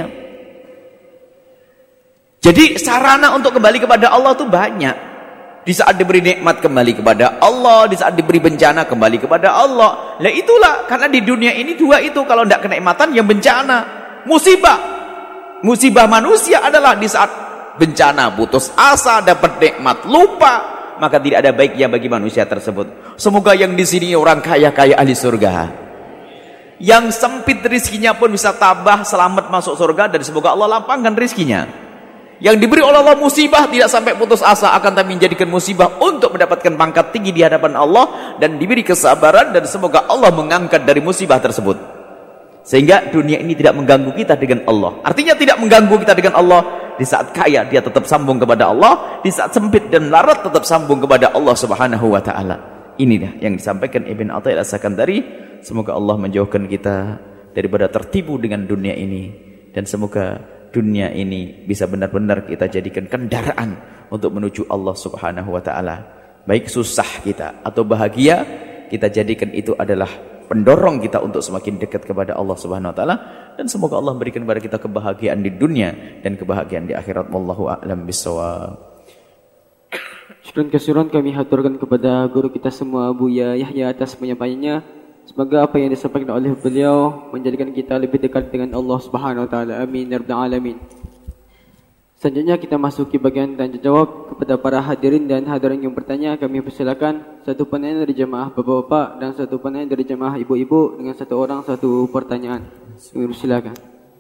Jadi sarana untuk kembali kepada Allah itu banyak. Di saat diberi nikmat kembali kepada Allah, di saat diberi bencana kembali kepada Allah. Lah itulah, karena di dunia ini dua itu, kalau tidak kenikmatan yang bencana, musibah. Musibah manusia adalah di saat bencana putus asa, dapat nikmat lupa, maka tidak ada baiknya bagi manusia tersebut. Semoga yang di sini orang kaya-kaya ahli surga. Yang sempit rizkinya pun bisa tabah selamat masuk surga, dan semoga Allah lapangkan rizkinya. Yang diberi oleh Allah musibah tidak sampai putus asa, akan tapi menjadikan musibah untuk mendapatkan pangkat tinggi di hadapan Allah dan diberi kesabaran, dan semoga Allah mengangkat dari musibah tersebut sehingga dunia ini tidak mengganggu kita dengan Allah. Artinya tidak mengganggu kita dengan Allah. Di saat kaya dia tetap sambung kepada Allah, di saat sempit dan larat tetap sambung kepada Allah Subhanahu wa taala. Inilah yang disampaikan Ibn Athaillah As-Sakandari. Semoga Allah menjauhkan kita daripada tertipu dengan dunia ini, dan semoga dunia ini bisa benar-benar kita jadikan kendaraan untuk menuju Allah Subhanahu wa taala. Baik susah kita atau bahagia, kita jadikan itu adalah pendorong kita untuk semakin dekat kepada Allah Subhanahu wa taala, dan semoga Allah memberikan kepada kita kebahagiaan di dunia dan kebahagiaan di akhirat. Wallahu a'lam bishawab. Syukran kasiran kami haturkan kepada guru kita semua, Buya Yahya, atas penyampaiannya. Semoga apa yang disampaikan oleh beliau menjadikan kita lebih dekat dengan Allah Subhanahu wa taala. Amin ya rabbal alamin. Selanjutnya kita masuki bagian tanya jawab. Kepada para hadirin dan hadirin yang bertanya, kami persilakan satu pertanyaan dari jemaah bapak-bapak dan satu pertanyaan dari jemaah ibu-ibu, dengan satu orang satu pertanyaan. Kami persilakan.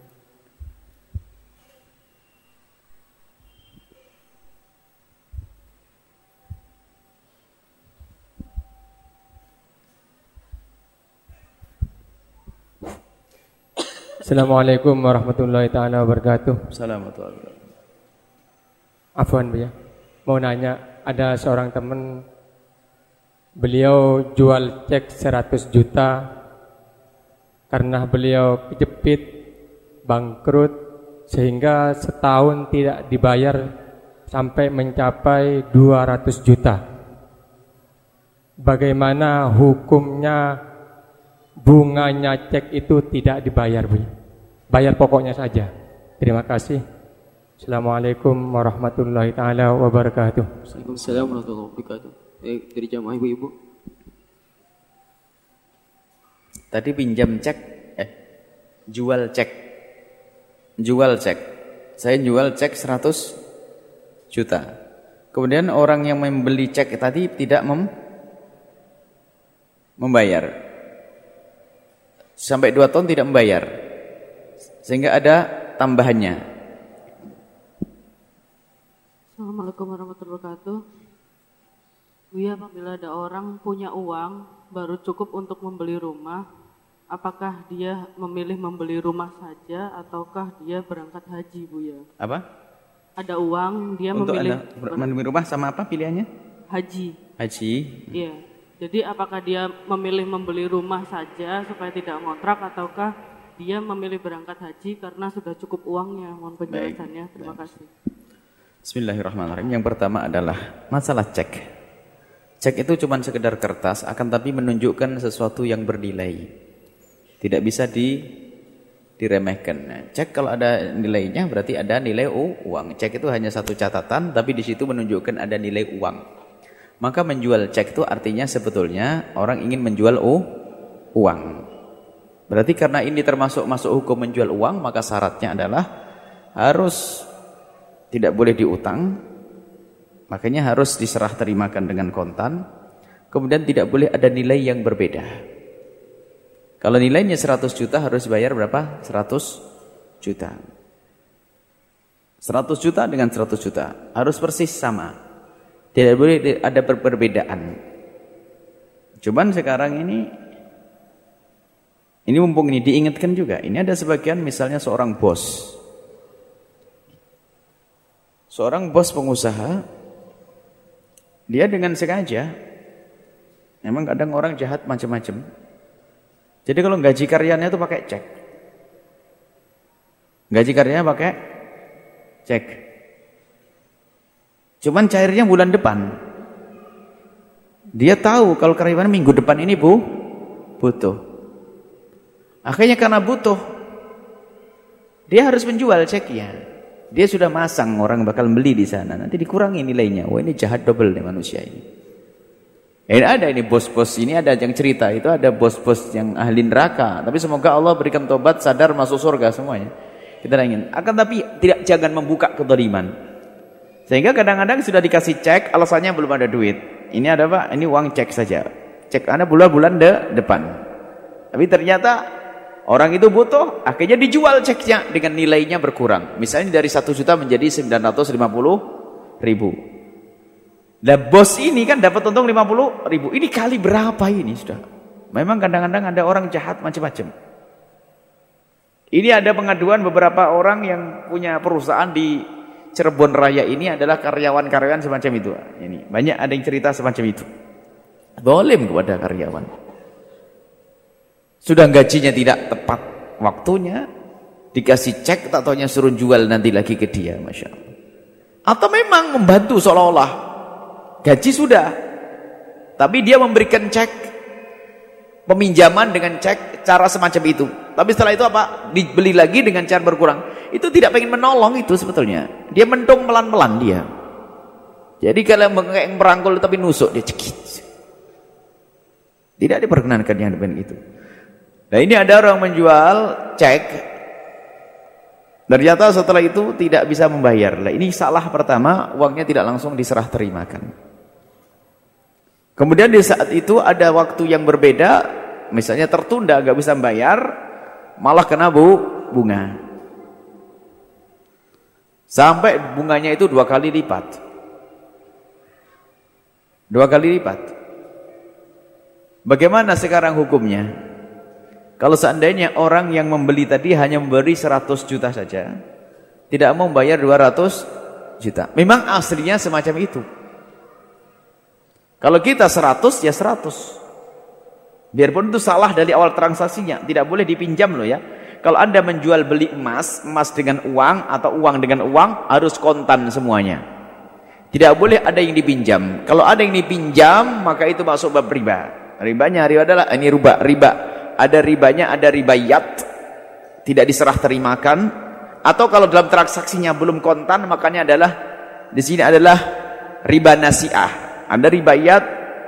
Assalamualaikum warahmatullahi ta'ala wabarakatuh. Assalamualaikum. Afwan Bu ya, mau nanya, ada seorang teman, beliau jual cek 100 juta karena beliau kejepit, bangkrut, sehingga setahun tidak dibayar sampai mencapai 200 juta. Bagaimana hukumnya bunganya cek itu tidak dibayar, Bu? Bayar pokoknya saja. Terima kasih. Assalamualaikum warahmatullahi taala wabarakatuh. Waalaikumsalam warahmatullahi wabarakatuh. Dari jamaah ibu-ibu. Tadi pinjam cek, jual cek. Jual cek. Saya jual cek 100 juta. Kemudian orang yang membeli cek tadi tidak membayar. Sampai 2 tahun tidak membayar. Sehingga ada tambahannya. Assalamualaikum warahmatullahi wabarakatuh. Buya, apabila ada orang punya uang baru cukup untuk membeli rumah, apakah dia memilih membeli rumah saja ataukah dia berangkat haji, Buya? Apa? Ada uang, dia untuk memilih membeli rumah sama apa pilihannya? Haji. Haji. Iya. Jadi apakah dia memilih membeli rumah saja supaya tidak ngontrak ataukah dia memilih berangkat haji karena sudah cukup uangnya? Mohon penjelasannya. Terima kasih. Bismillahirrahmanirrahim. Yang pertama adalah masalah cek. Cek itu cuma sekedar kertas, akan tapi menunjukkan sesuatu yang bernilai. Tidak bisa diremehkan. Nah, cek kalau ada nilainya berarti ada nilai uang. Cek itu hanya satu catatan, tapi di situ menunjukkan ada nilai uang. Maka menjual cek itu artinya sebetulnya orang ingin menjual uang. Berarti karena ini termasuk masuk hukum menjual uang, maka syaratnya adalah harus tidak boleh diutang. Makanya harus diserah terimakan dengan kontan. Kemudian tidak boleh ada nilai yang berbeda. Kalau nilainya 100 juta harus bayar berapa? 100 juta. 100 juta dengan 100 juta. Harus persis sama. Tidak boleh ada perbedaan. Cuman sekarang ini mumpung ini diingatkan juga. Ini ada sebagian misalnya seorang bos. Seorang bos pengusaha, dia dengan sengaja, memang kadang orang jahat macam-macam. Jadi kalau gaji karyanya itu pakai cek. Gaji karyanya pakai cek. Cuman cairnya bulan depan. Dia tahu kalau karyawan minggu depan ini butuh. Akhirnya karena butuh, dia harus menjual ceknya. Dia sudah masang orang bakal beli di sana. Nanti dikurangi nilainya. Wah, ini jahat double nih manusia ini. Ada ini bos-bos ini ada yang cerita itu ada bos-bos yang ahli neraka. Tapi semoga Allah berikan tobat, sadar masuk surga semuanya. Kita ingin. Akan tapi jangan membuka kezaliman. Sehingga kadang-kadang sudah dikasih cek, alasannya belum ada duit. Ini ada Pak, ini uang cek saja. Cek Anda bulan depan. Tapi ternyata orang itu butuh, akhirnya dijual ceknya dengan nilainya berkurang. Misalnya dari 1 juta menjadi 950 ribu. Nah bos ini kan dapat untung 50 ribu. Ini kali berapa ini sudah? Memang kadang-kadang ada orang jahat macam-macam. Ini ada pengaduan beberapa orang yang punya perusahaan di Cirebon Raya ini adalah karyawan-karyawan semacam itu. Ini banyak ada yang cerita semacam itu. Zalim kepada karyawan. Sudah gajinya tidak tepat waktunya, dikasih cek, tak taunya suruh jual nanti lagi ke dia, Masya Allah. Atau memang membantu seolah-olah gaji sudah, tapi dia memberikan cek peminjaman dengan cek cara semacam itu. Tapi setelah itu apa? Dibeli lagi dengan cara berkurang. Itu tidak pengen menolong itu sebetulnya. Dia mendung pelan-pelan dia. Jadi kalau merangkul tapi nusuk dia cekit. Tidak diperkenankan yang demikian itu. Nah ini ada orang menjual cek, ternyata setelah itu tidak bisa membayar. Nah, ini salah pertama, uangnya tidak langsung diserah terimakan. Kemudian di saat itu ada waktu yang berbeda, misalnya tertunda, gak bisa membayar, malah kena bunga. Sampai bunganya itu 2 kali lipat. 2 kali lipat. Bagaimana sekarang hukumnya? Kalau seandainya orang yang membeli tadi hanya memberi 100 juta saja, tidak mau membayar 200 juta. Memang aslinya semacam itu. Kalau kita 100 ya 100. Biarpun itu salah dari awal transaksinya, tidak boleh dipinjam loh ya. Kalau Anda menjual beli emas, emas dengan uang atau uang dengan uang, harus kontan semuanya. Tidak boleh ada yang dipinjam. Kalau ada yang dipinjam, maka itu masuk bab riba. Riba adalah ini riba. Ada ribanya, ada ribayat, tidak diserah terimakan. Atau kalau dalam transaksinya belum kontan, makanya adalah di sini adalah riba nasi'ah. Ada ribayat,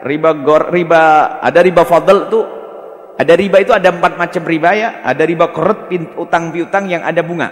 ada riba fadl tuh. Ada riba itu ada 4 macam riba ya. Ada riba qard, utang piutang yang ada bunga.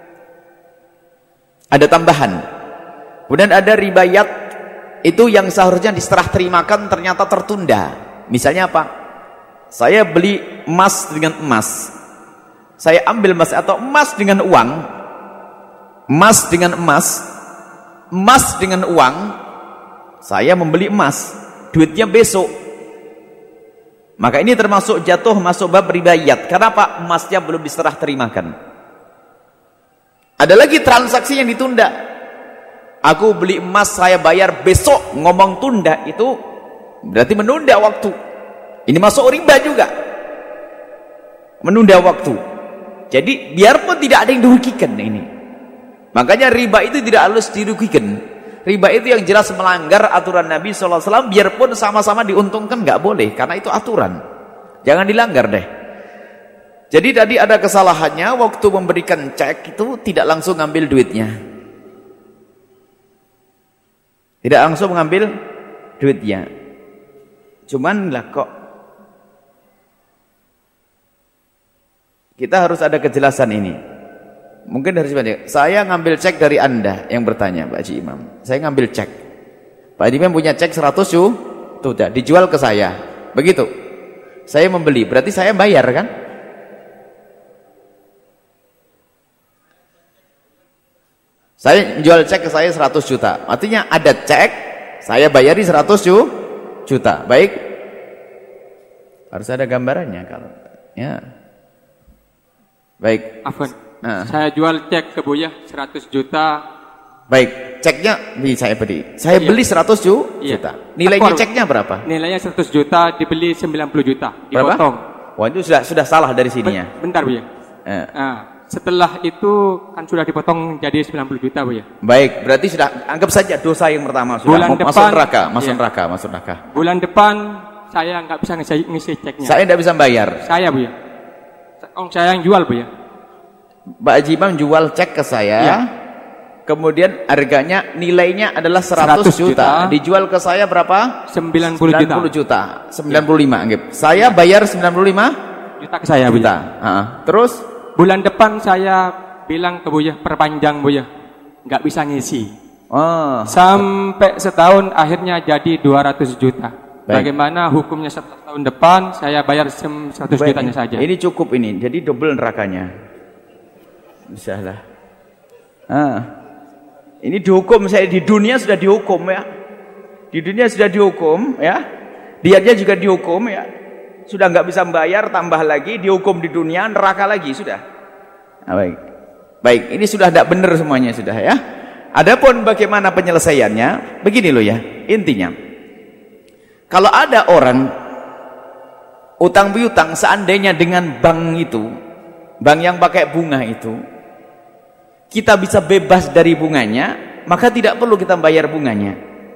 Ada tambahan. Kemudian ada ribayat, itu yang seharusnya diserah terimakan ternyata tertunda. Misalnya apa? Saya beli emas dengan emas. Saya ambil emas atau emas dengan uang. Emas dengan emas. Emas dengan uang. Saya membeli emas. Duitnya besok. Maka ini termasuk jatuh masuk bab ribayat. Kenapa? Emasnya belum diserah terimakan. Ada lagi transaksi yang ditunda. Aku beli emas, saya bayar besok, ngomong tunda, itu berarti menunda waktu. Ini masuk riba juga. Menunda waktu. Jadi biarpun tidak ada yang dirugikan ini. Makanya riba itu tidak harus dirugikan. Riba itu yang jelas melanggar aturan Nabi SAW, biarpun sama-sama diuntungkan nggak boleh, karena itu aturan. Jangan dilanggar deh. Jadi tadi ada kesalahannya, waktu memberikan cek itu tidak langsung ngambil duitnya. Tidak langsung mengambil duitnya. Cuman lah kok kita harus ada kejelasan ini. Mungkin dari sebenarnya, saya ngambil cek dari Anda yang bertanya, Pak Haji Imam. Saya ngambil cek. Pak Haji Imam punya cek 100 tuh dijual ke saya. Begitu. Saya membeli, berarti saya bayar kan? Saya jual cek ke saya 100 juta. Artinya ada cek, saya bayari 100 juta. Baik. Harus ada gambarannya kalau ya. Baik. Afwan. Saya jual cek ke Buya 100 juta. Baik, ceknya saya beli. Saya beli 100 juta. Nilainya ceknya berapa? Nilainya 100 juta, dibeli 90 juta, dipotong. Wah, itu sudah salah dari sininya. Bentar, Buya. Setelah itu kan sudah dipotong jadi 90 juta, Buya. Baik, berarti sudah anggap saja dosa yang pertama sudah masuk neraka. Bulan depan saya nggak bisa ngisi ceknya. Saya nggak bisa bayar. Saya, Buya. Saya yang jual, Buya. Mbak Haji Imam jual cek ke saya, kemudian harganya nilainya adalah 100 juta. Dijual ke saya berapa? 90 juta. 95 anggap. Saya bayar 95 juta ke saya, Buya. Terus bulan depan saya bilang ke Buya, perpanjang Buya, nggak bisa ngisi. Sampai setahun akhirnya jadi 200 juta. Baik. Bagaimana hukumnya setelah tahun depan saya bayar 100 jutanya saja? Ini cukup ini, jadi double nerakanya. Misalnya. Ini dihukum saya di dunia sudah dihukum ya. Di dunia sudah dihukum ya. Dianya juga dihukum ya. Sudah nggak bisa membayar, tambah lagi dihukum di dunia, neraka lagi sudah. Baik. Baik, ini sudah tidak benar semuanya sudah ya. Adapun bagaimana penyelesaiannya? Begini loh ya, intinya. Kalau ada orang utang piutang seandainya dengan bank itu, bank yang pakai bunga itu, kita bisa bebas dari bunganya, maka tidak perlu kita bayar bunganya.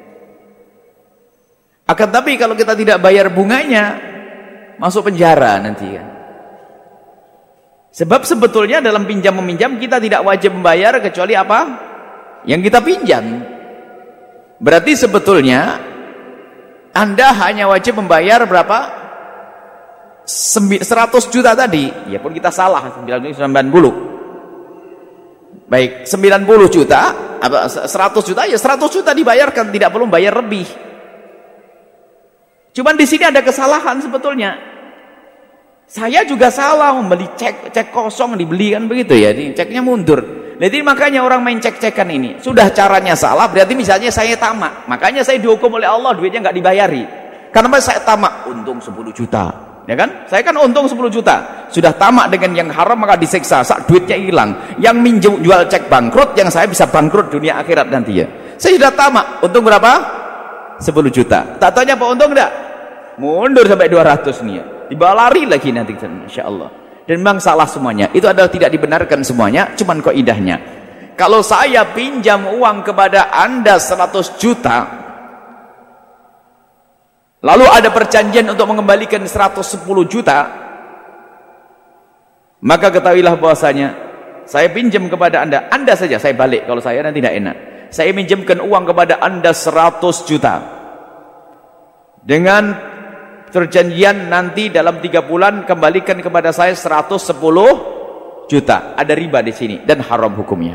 Akan tapi kalau kita tidak bayar bunganya, masuk penjara nanti kan. Sebab sebetulnya dalam pinjam meminjam kita tidak wajib membayar kecuali apa? Yang kita pinjam. Berarti sebetulnya Anda hanya wajib membayar berapa? 100 juta tadi. Ya pun kita salah, 90. Baik, 90 juta, 100 juta, ya 100 juta dibayarkan, tidak perlu bayar lebih. Cuman di sini ada kesalahan sebetulnya. Saya juga salah membeli cek kosong dibeli kan begitu ya, ceknya mundur. Jadi makanya orang main cek-cekan ini, sudah caranya salah, berarti misalnya saya tamak. Makanya saya dihukum oleh Allah, duitnya nggak dibayari. Karena saya tamak, untung 10 juta. Ya kan? Saya kan untung 10 juta. Sudah tamak dengan yang haram maka disiksa, saat duitnya hilang. Yang minjem jual cek bangkrut, yang saya bisa bangkrut dunia akhirat nanti ya. Saya sudah tamak, untung berapa? 10 juta. Tak tanya Pak untung enggak? Mundur sampai 200 nih ya. Dibawa lari lagi nanti insyaallah. Dan memang salah semuanya. Itu adalah tidak dibenarkan semuanya, cuman kaidahnya. Kalau saya pinjam uang kepada Anda 100 juta, lalu ada perjanjian untuk mengembalikan 110 juta, maka ketahuilah bahwasanya saya pinjam kepada Anda saja, saya balik. Kalau saya nanti tidak enak. Saya minjamkan uang kepada Anda 100 juta. Dengan perjanjian nanti dalam 3 bulan kembalikan kepada saya 110 juta. Ada riba di sini dan haram hukumnya.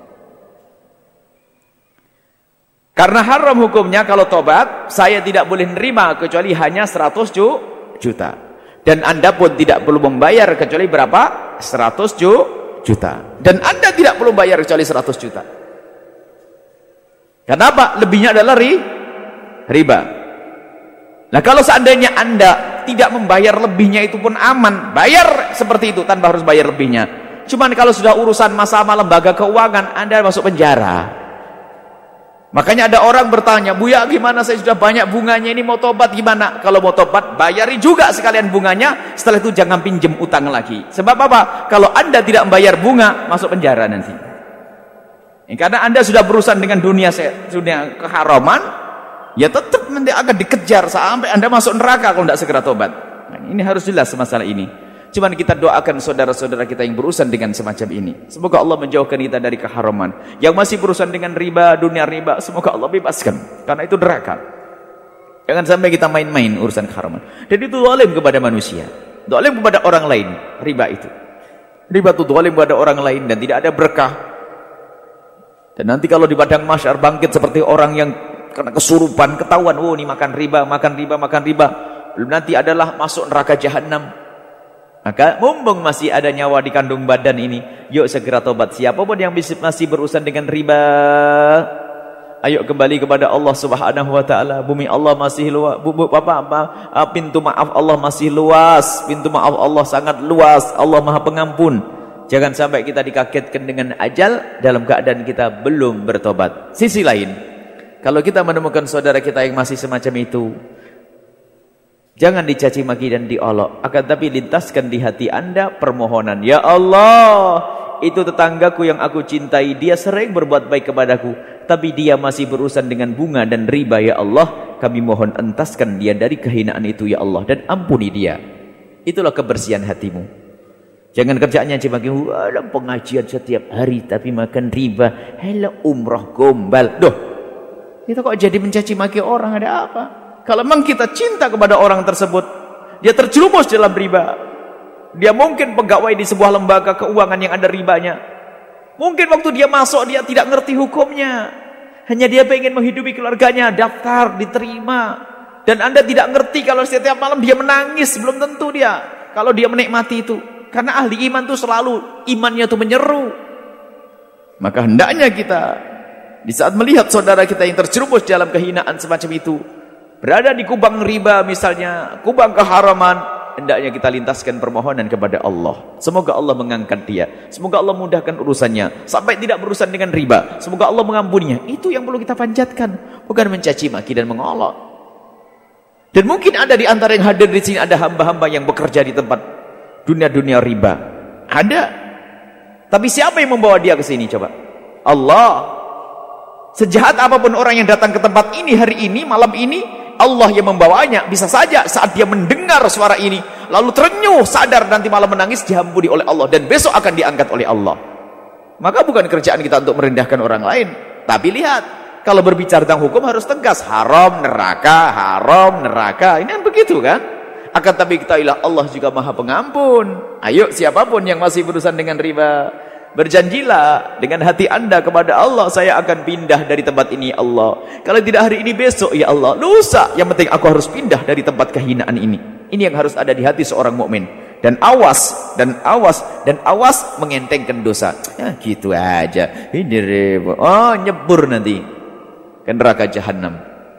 Karena haram hukumnya, kalau tobat saya tidak boleh nerima kecuali hanya 100 juta. Dan Anda pun tidak perlu membayar kecuali berapa? 100 juta. Dan Anda tidak perlu bayar kecuali 100 juta. Kenapa? Lebihnya adalah riba. Nah, kalau seandainya Anda tidak membayar lebihnya, itu pun aman. Bayar seperti itu tanpa harus bayar lebihnya. Cuman kalau sudah urusan masalah lembaga keuangan, Anda masuk penjara. Makanya ada orang bertanya, "Buya, gimana saya sudah banyak bunganya ini, mau tobat gimana?" Kalau mau tobat, bayari juga sekalian bunganya. Setelah itu jangan pinjam utang lagi. Sebab apa? Kalau Anda tidak membayar bunga, masuk penjara nanti. Karena Anda sudah berurusan dengan dunia keharaman, ya tetap nanti akan dikejar sampai Anda masuk neraka kalau tidak segera tobat. Nah, ini harus jelas masalah ini. Cuman kita doakan saudara-saudara kita yang berurusan dengan semacam ini. Semoga Allah menjauhkan kita dari keharaman. Yang masih berurusan dengan riba, dunia riba, semoga Allah bebaskan. Karena itu neraka. Jangan sampai kita main-main urusan keharaman. Dan itu zalim kepada manusia. Zalim kepada orang lain. Riba itu. Riba itu zalim kepada orang lain dan tidak ada berkah. Dan nanti kalau di padang mahsyar bangkit seperti orang yang kena kesurupan, ketahuan, oh ini makan riba. Belum nanti adalah masuk neraka jahanam. Maka mumpung masih ada nyawa di kandung badan ini, yuk segera tobat. Siapapun yang masih berurusan dengan riba, ayo kembali kepada Allah Subhanahu wa taala. Bumi Allah masih luas, pintu maaf Allah masih luas. Pintu maaf Allah sangat luas. Allah Maha Pengampun. Jangan sampai kita dikagetkan dengan ajal dalam keadaan kita belum bertobat. Sisi lain, kalau kita menemukan saudara kita yang masih semacam itu, jangan dicaci maki dan diolok, akan tapi lintaskan di hati Anda permohonan. Ya Allah, itu tetanggaku yang aku cintai, dia sering berbuat baik kepadaku, tapi dia masih berurusan dengan bunga dan riba. Ya Allah, kami mohon entaskan dia dari kehinaan itu ya Allah, dan ampuni dia. Itulah kebersihan hatimu. Jangan kerjaannya cuma dalam pengajian setiap hari tapi makan riba, hello umroh gombal. Doh, kita kok jadi mencaci maki orang, ada apa? Kalau memang kita cinta kepada orang tersebut, dia terjerumus dalam riba. Dia mungkin pegawai di sebuah lembaga keuangan yang ada ribanya. Mungkin waktu dia masuk dia tidak ngerti hukumnya. Hanya dia pengen menghidupi keluarganya, daftar, diterima. Dan Anda tidak ngerti kalau setiap malam dia menangis, belum tentu dia. Kalau dia menikmati itu. Karena ahli iman itu selalu imannya itu menyeru. Maka hendaknya kita di saat melihat saudara kita yang terjerumus dalam kehinaan semacam itu, berada di kubang riba misalnya, kubang keharaman, hendaknya kita lintaskan permohonan kepada Allah. Semoga Allah mengangkat dia. Semoga Allah mudahkan urusannya sampai tidak berurusan dengan riba. Semoga Allah mengampuninya. Itu yang perlu kita panjatkan, bukan mencaci maki dan mengolok. Dan mungkin ada di antara yang hadir di sini ada hamba-hamba yang bekerja di tempat dunia riba. Ada. Tapi siapa yang membawa dia ke sini coba? Allah. Sejahat apapun orang yang datang ke tempat ini hari ini, malam ini, Allah yang membawanya. Bisa saja saat dia mendengar suara ini, lalu terenyuh, sadar nanti malam menangis, diampuni oleh Allah dan besok akan diangkat oleh Allah. Maka bukan kerjaan kita untuk merendahkan orang lain. Tapi lihat, kalau berbicara tentang hukum harus tegas. Haram neraka. Ini kan begitu kan? Akan tapi ketahuilah Allah juga Maha Pengampun. Ayo siapapun yang masih berurusan dengan riba, berjanjilah dengan hati Anda kepada Allah, saya akan pindah dari tempat ini Allah. Kalau tidak hari ini besok ya Allah, lusa. Yang penting aku harus pindah dari tempat kehinaan ini. Ini yang harus ada di hati seorang mukmin. Dan awas mengentengkan dosa. Ya gitu aja. Ini riba. Oh, nyebur nanti ke neraka jahanam.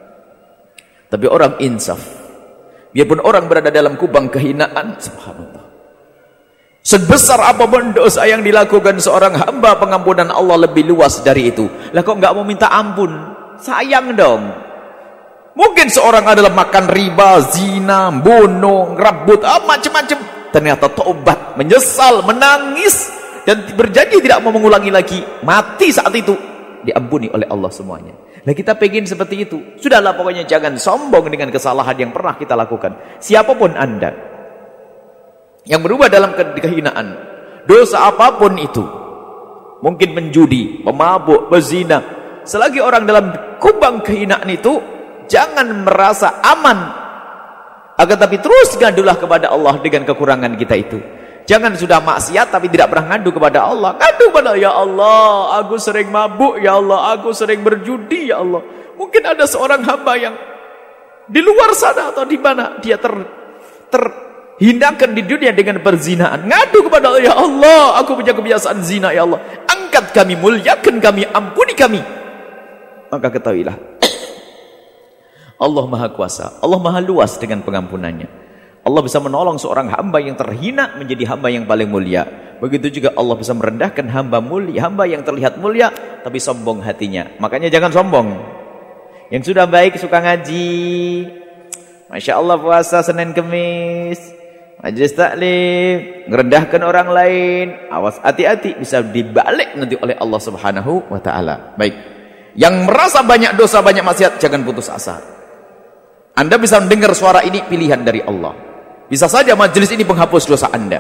Tapi orang insaf, biarpun orang berada dalam kubang kehinaan, subhanallah, sebesar apapun dosa yang dilakukan seorang hamba, pengampunan Allah lebih luas dari itu. Lah kok enggak mau minta ampun? Sayang dong. Mungkin seorang adalah makan riba, zina, bono, ngerabut, macam-macam ternyata taubat, menyesal, menangis, dan berjanji tidak mau mengulangi lagi, mati saat itu, diampuni oleh Allah semuanya. Nah kita pengen seperti itu. Sudahlah pokoknya jangan sombong dengan kesalahan yang pernah kita lakukan. Siapapun Anda yang berubah dalam kehinaan, dosa apapun itu, mungkin menjudi, pemabuk, berzina, selagi orang dalam kubang kehinaan itu, jangan merasa aman, akan tapi terus ngadulah kepada Allah dengan kekurangan kita itu. Jangan sudah maksiat tapi tidak pernah ngadu kepada Allah. Ngadu kepada, ya Allah, aku sering mabuk, ya Allah, aku sering berjudi, ya Allah. Mungkin ada seorang hamba yang di luar sana atau di mana dia terhinakan di dunia dengan perzinaan. Ngadu kepada Allah, ya Allah, aku punya kebiasaan zina, ya Allah. Angkat kami, muliakan kami, ampuni kami. Maka ketahuilah, Allah Maha Kuasa, Allah Maha Luas dengan pengampunannya. Allah bisa menolong seorang hamba yang terhina menjadi hamba yang paling mulia. Begitu juga Allah bisa merendahkan hamba mulia, hamba yang terlihat mulia tapi sombong hatinya. Makanya jangan sombong. Yang sudah baik suka ngaji, Masya Allah puasa Senin Kemis, majelis taklim, merendahkan orang lain, awas hati-hati bisa dibalik nanti oleh Allah Subhanahu wa Ta'ala. Baik, yang merasa banyak dosa, banyak maksiat, jangan putus asa. Anda bisa mendengar suara ini pilihan dari Allah. Bisa saja majelis ini penghapus dosa Anda.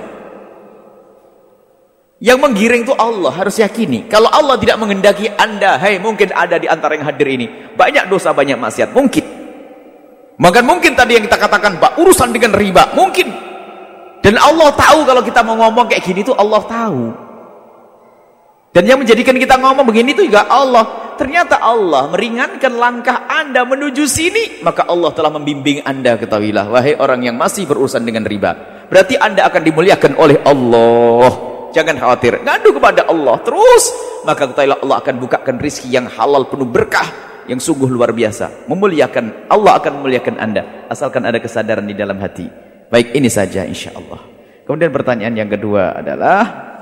Yang menggiring itu Allah, harus yakini. Kalau Allah tidak menghendaki Anda, mungkin ada di antara yang hadir ini banyak dosa, banyak maksiat, mungkin. Maka mungkin tadi yang kita katakan, Pak, urusan dengan riba, mungkin. Dan Allah tahu kalau kita mau ngomong kayak gini itu Allah tahu. Dan yang menjadikan kita ngomong begini itu juga Allah. Ternyata Allah meringankan langkah Anda menuju sini, maka Allah telah membimbing Anda. Ketahuilah, wahai orang yang masih berurusan dengan riba, berarti Anda akan dimuliakan oleh Allah. Jangan khawatir, ngadu kepada Allah terus, maka ketahuilah Allah akan bukakan rizki yang halal penuh berkah, yang sungguh luar biasa. Memuliakan, Allah akan memuliakan Anda, asalkan ada kesadaran di dalam hati. Baik, ini saja insya Allah. Kemudian pertanyaan yang kedua adalah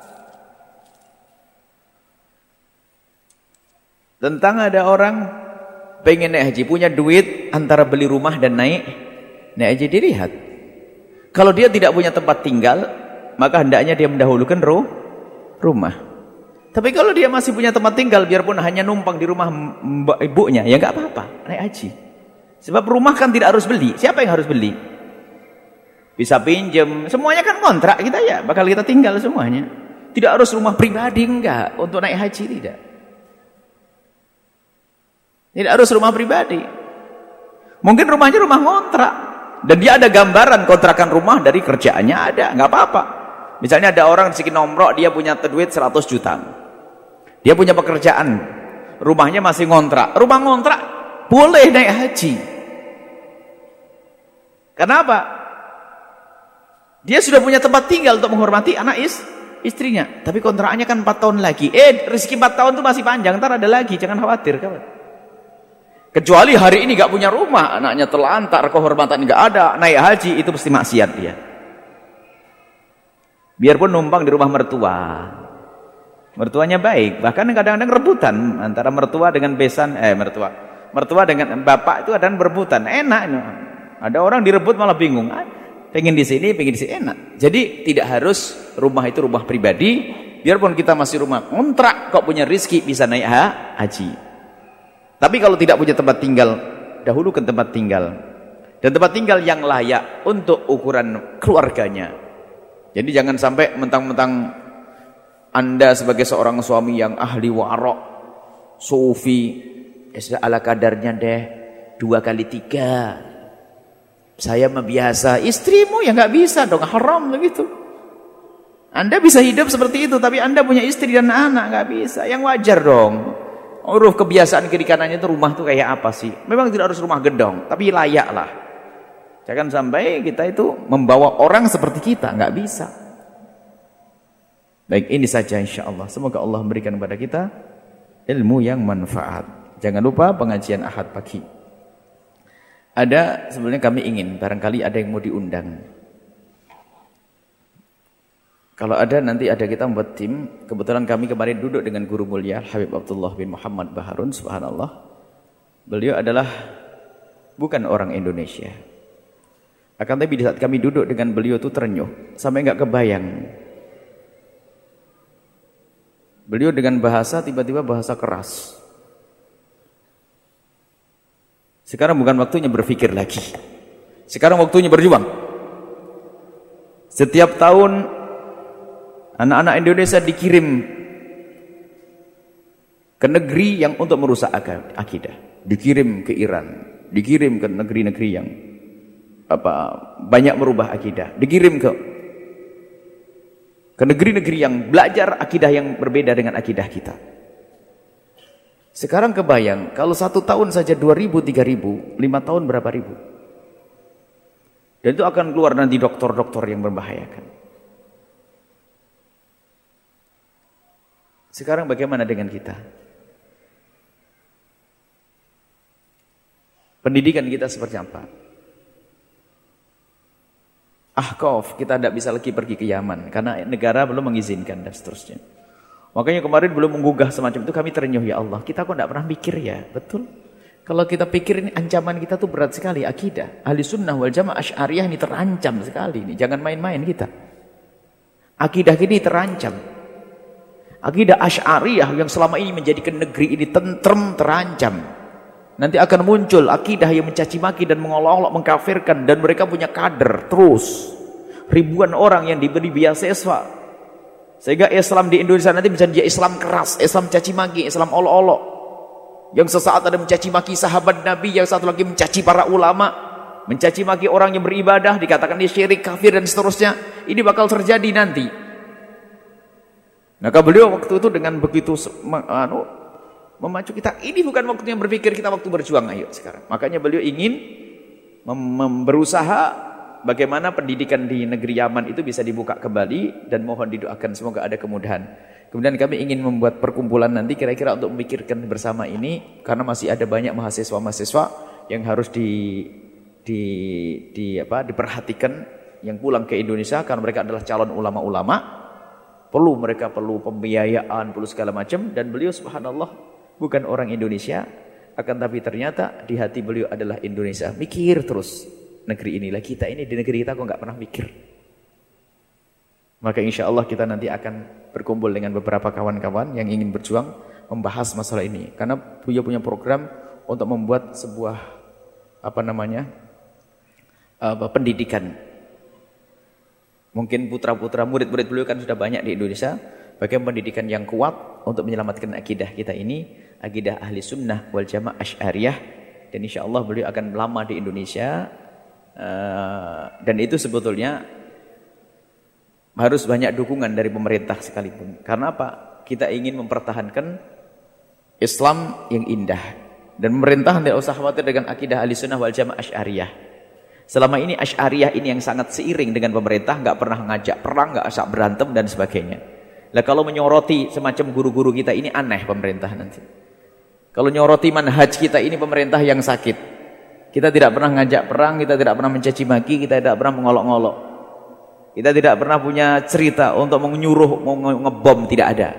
tentang ada orang pengen naik haji, punya duit antara beli rumah dan naik haji. Dilihat, kalau dia tidak punya tempat tinggal, maka hendaknya dia mendahulukan rumah. Tapi kalau dia masih punya tempat tinggal, biarpun hanya numpang di rumah ibunya, ya nggak apa-apa, naik haji. Sebab rumah kan tidak harus beli. Siapa yang harus beli? Bisa pinjam, semuanya kan kontrak kita, ya bakal kita tinggal semuanya. Tidak harus rumah pribadi, enggak, untuk naik haji tidak. Tidak harus rumah pribadi. Mungkin rumahnya rumah kontrak, dan dia ada gambaran kontrakan rumah dari kerjaannya ada, nggak apa-apa. Misalnya ada orang di sini nomrok, dia punya duit 100 juta. Dia punya pekerjaan, rumahnya masih ngontrak. Rumah ngontrak boleh naik haji. Kenapa? Dia sudah punya tempat tinggal untuk menghormati anak istrinya. Tapi kontraknya kan 4 tahun lagi. Rezeki 4 tahun itu masih panjang, ntar ada lagi, jangan khawatir kawan. Kecuali hari ini gak punya rumah, anaknya terlantar, kehormatan gak ada, naik haji, itu pasti maksiat dia. Biarpun numpang di rumah mertua, mertuanya baik, bahkan kadang-kadang rebutan antara mertua dengan besan, mertua dengan bapak itu kadang berebutan, enak. Ada orang direbut malah bingung, pengen di sini, enak. Jadi tidak harus rumah itu rumah pribadi, biarpun kita masih rumah kontrak, kok punya rizki bisa naik haji. Tapi kalau tidak punya tempat tinggal, dahulukan tempat tinggal. Dan tempat tinggal yang layak untuk ukuran keluarganya. Jadi jangan sampai mentang-mentang Anda sebagai seorang suami yang ahli warok, sufi, ala kadarnya deh, 2 x 3. Saya mah biasa, istrimu ya nggak bisa dong, haram begitu. Anda bisa hidup seperti itu, tapi Anda punya istri dan anak, nggak bisa. Yang wajar dong. Uruf kebiasaan kiri kanannya itu rumah tuh kayak apa sih? Memang tidak harus rumah gedong, tapi layak lah. Jangan sampai kita itu membawa orang seperti kita, nggak bisa. Baik, ini saja insya Allah. Semoga Allah memberikan kepada kita ilmu yang manfaat. Jangan lupa pengajian Ahad pagi. Ada, sebenarnya kami ingin, barangkali ada yang mau diundang. Kalau ada, nanti ada kita membuat tim. Kebetulan kami kemarin duduk dengan guru mulia Habib Abdullah bin Muhammad Baharun, subhanallah. Beliau adalah bukan orang Indonesia. Akan tapi di saat kami duduk dengan beliau itu terenyuh, sampai enggak kebayang. Beliau dengan bahasa tiba-tiba bahasa keras. Sekarang bukan waktunya berpikir lagi. Sekarang waktunya berjuang. Setiap tahun anak-anak Indonesia dikirim ke negeri yang untuk merusak akidah. Dikirim ke Iran, dikirim ke negeri-negeri yang banyak merubah akidah. Dikirim ke negeri-negeri yang belajar akidah yang berbeda dengan akidah kita. Sekarang kebayang, kalau 1 tahun saja 2.000, 3.000, 5 tahun berapa ribu? Dan itu akan keluar nanti doktor-doktor yang membahayakan. Sekarang bagaimana dengan kita? Pendidikan kita seperti apa? Ahqaf, kita tidak bisa lagi pergi ke Yaman karena negara belum mengizinkan dan seterusnya. Makanya kemarin belum menggugah semacam itu, kami terenyuh, ya Allah, kita kok tidak pernah mikir ya, betul? Kalau kita pikir ini ancaman kita tuh berat sekali, akidah ahli sunnah wal jamaah asy'ariyah ini terancam sekali, ini jangan main-main kita. Akidah ini terancam. Akidah asy'ariyah yang selama ini menjadikan negeri ini tentrem terancam. Nanti akan muncul akidah yang mencaci maki dan mengolok-olok, mengkafirkan, dan mereka punya kader terus. Ribuan orang yang diberi beasiswa. Sehingga Islam di Indonesia nanti bisa jadi Islam keras, Islam caci maki, Islam olok-olok. Yang sesaat ada mencaci maki sahabat Nabi, yang satu lagi mencaci para ulama, mencaci maki orang yang beribadah, dikatakan dia syirik, kafir dan seterusnya. Ini bakal terjadi nanti. Maka beliau waktu itu dengan begitu memacu kita, ini bukan waktunya berpikir, kita waktu berjuang, ayo sekarang. Makanya beliau ingin berusaha bagaimana pendidikan di negeri Yaman itu bisa dibuka kembali, dan mohon didoakan semoga ada kemudahan. Kemudian kami ingin membuat perkumpulan nanti kira-kira untuk memikirkan bersama ini, karena masih ada banyak mahasiswa-mahasiswa yang harus diperhatikan yang pulang ke Indonesia karena mereka adalah calon ulama-ulama. Mereka perlu pembiayaan, perlu segala macam, dan beliau subhanallah bukan orang Indonesia, akan tapi ternyata di hati beliau adalah Indonesia. Mikir terus negeri inilah, kita ini di negeri kita kok nggak pernah mikir. Maka insya Allah kita nanti akan berkumpul dengan beberapa kawan-kawan yang ingin berjuang membahas masalah ini. Karena beliau punya program untuk membuat sebuah pendidikan. Mungkin putra-putra murid-murid beliau kan sudah banyak di Indonesia. Bagaimana pendidikan yang kuat untuk menyelamatkan akidah kita ini, akidah ahli sunnah wal jamaah asy'ariyah. Dan insya Allah beliau akan lama di Indonesia. Dan itu sebetulnya harus banyak dukungan dari pemerintah sekalipun. Karena apa? Kita ingin mempertahankan Islam yang indah. Dan pemerintah tidak usah khawatir dengan akidah ahli sunnah wal jamaah asy'ariyah. Selama ini asy'ariyah ini yang sangat seiring dengan pemerintah, nggak pernah ngajak perang, nggak asal berantem dan sebagainya. Lah kalau menyoroti semacam guru-guru kita ini aneh pemerintah nanti. Kalau nyoroti manhaj kita ini pemerintah yang sakit. Kita tidak pernah ngajak perang, kita tidak pernah mencaci maki, kita tidak pernah mengolok-ngolok. Kita tidak pernah punya cerita untuk menyuruh, ngebom, tidak ada.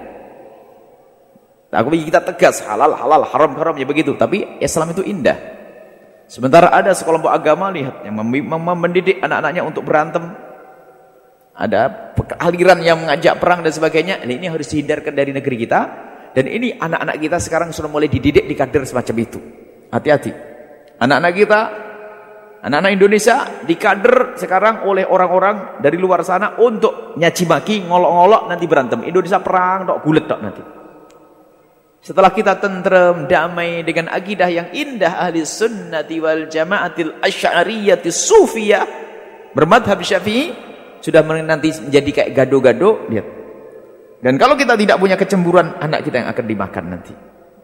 Kita tegas, halal, halal, haram, haram, ya begitu. Tapi Islam itu indah. Sementara ada sekelompok agama, lihat, yang mendidik anak-anaknya untuk berantem. Ada aliran yang mengajak perang dan sebagainya. Ini harus dihindarkan dari negeri kita. Dan ini anak-anak kita sekarang sudah mulai dididik di kader semacam itu. Hati-hati. Anak-anak kita, anak-anak Indonesia dikader sekarang oleh orang-orang dari luar sana untuk nyaci maki, ngolok-ngolok, nanti berantem. Indonesia perang, tok gulet tok nanti. Setelah kita tentrem, damai dengan akidah yang indah ahli sunnati wal jamaatil asy'ariyati sufiyah bermadhab Syafi'i, sudah nanti menjadi kayak gado-gado, lihat. Dan kalau kita tidak punya kecemburuan, anak kita yang akan dimakan nanti.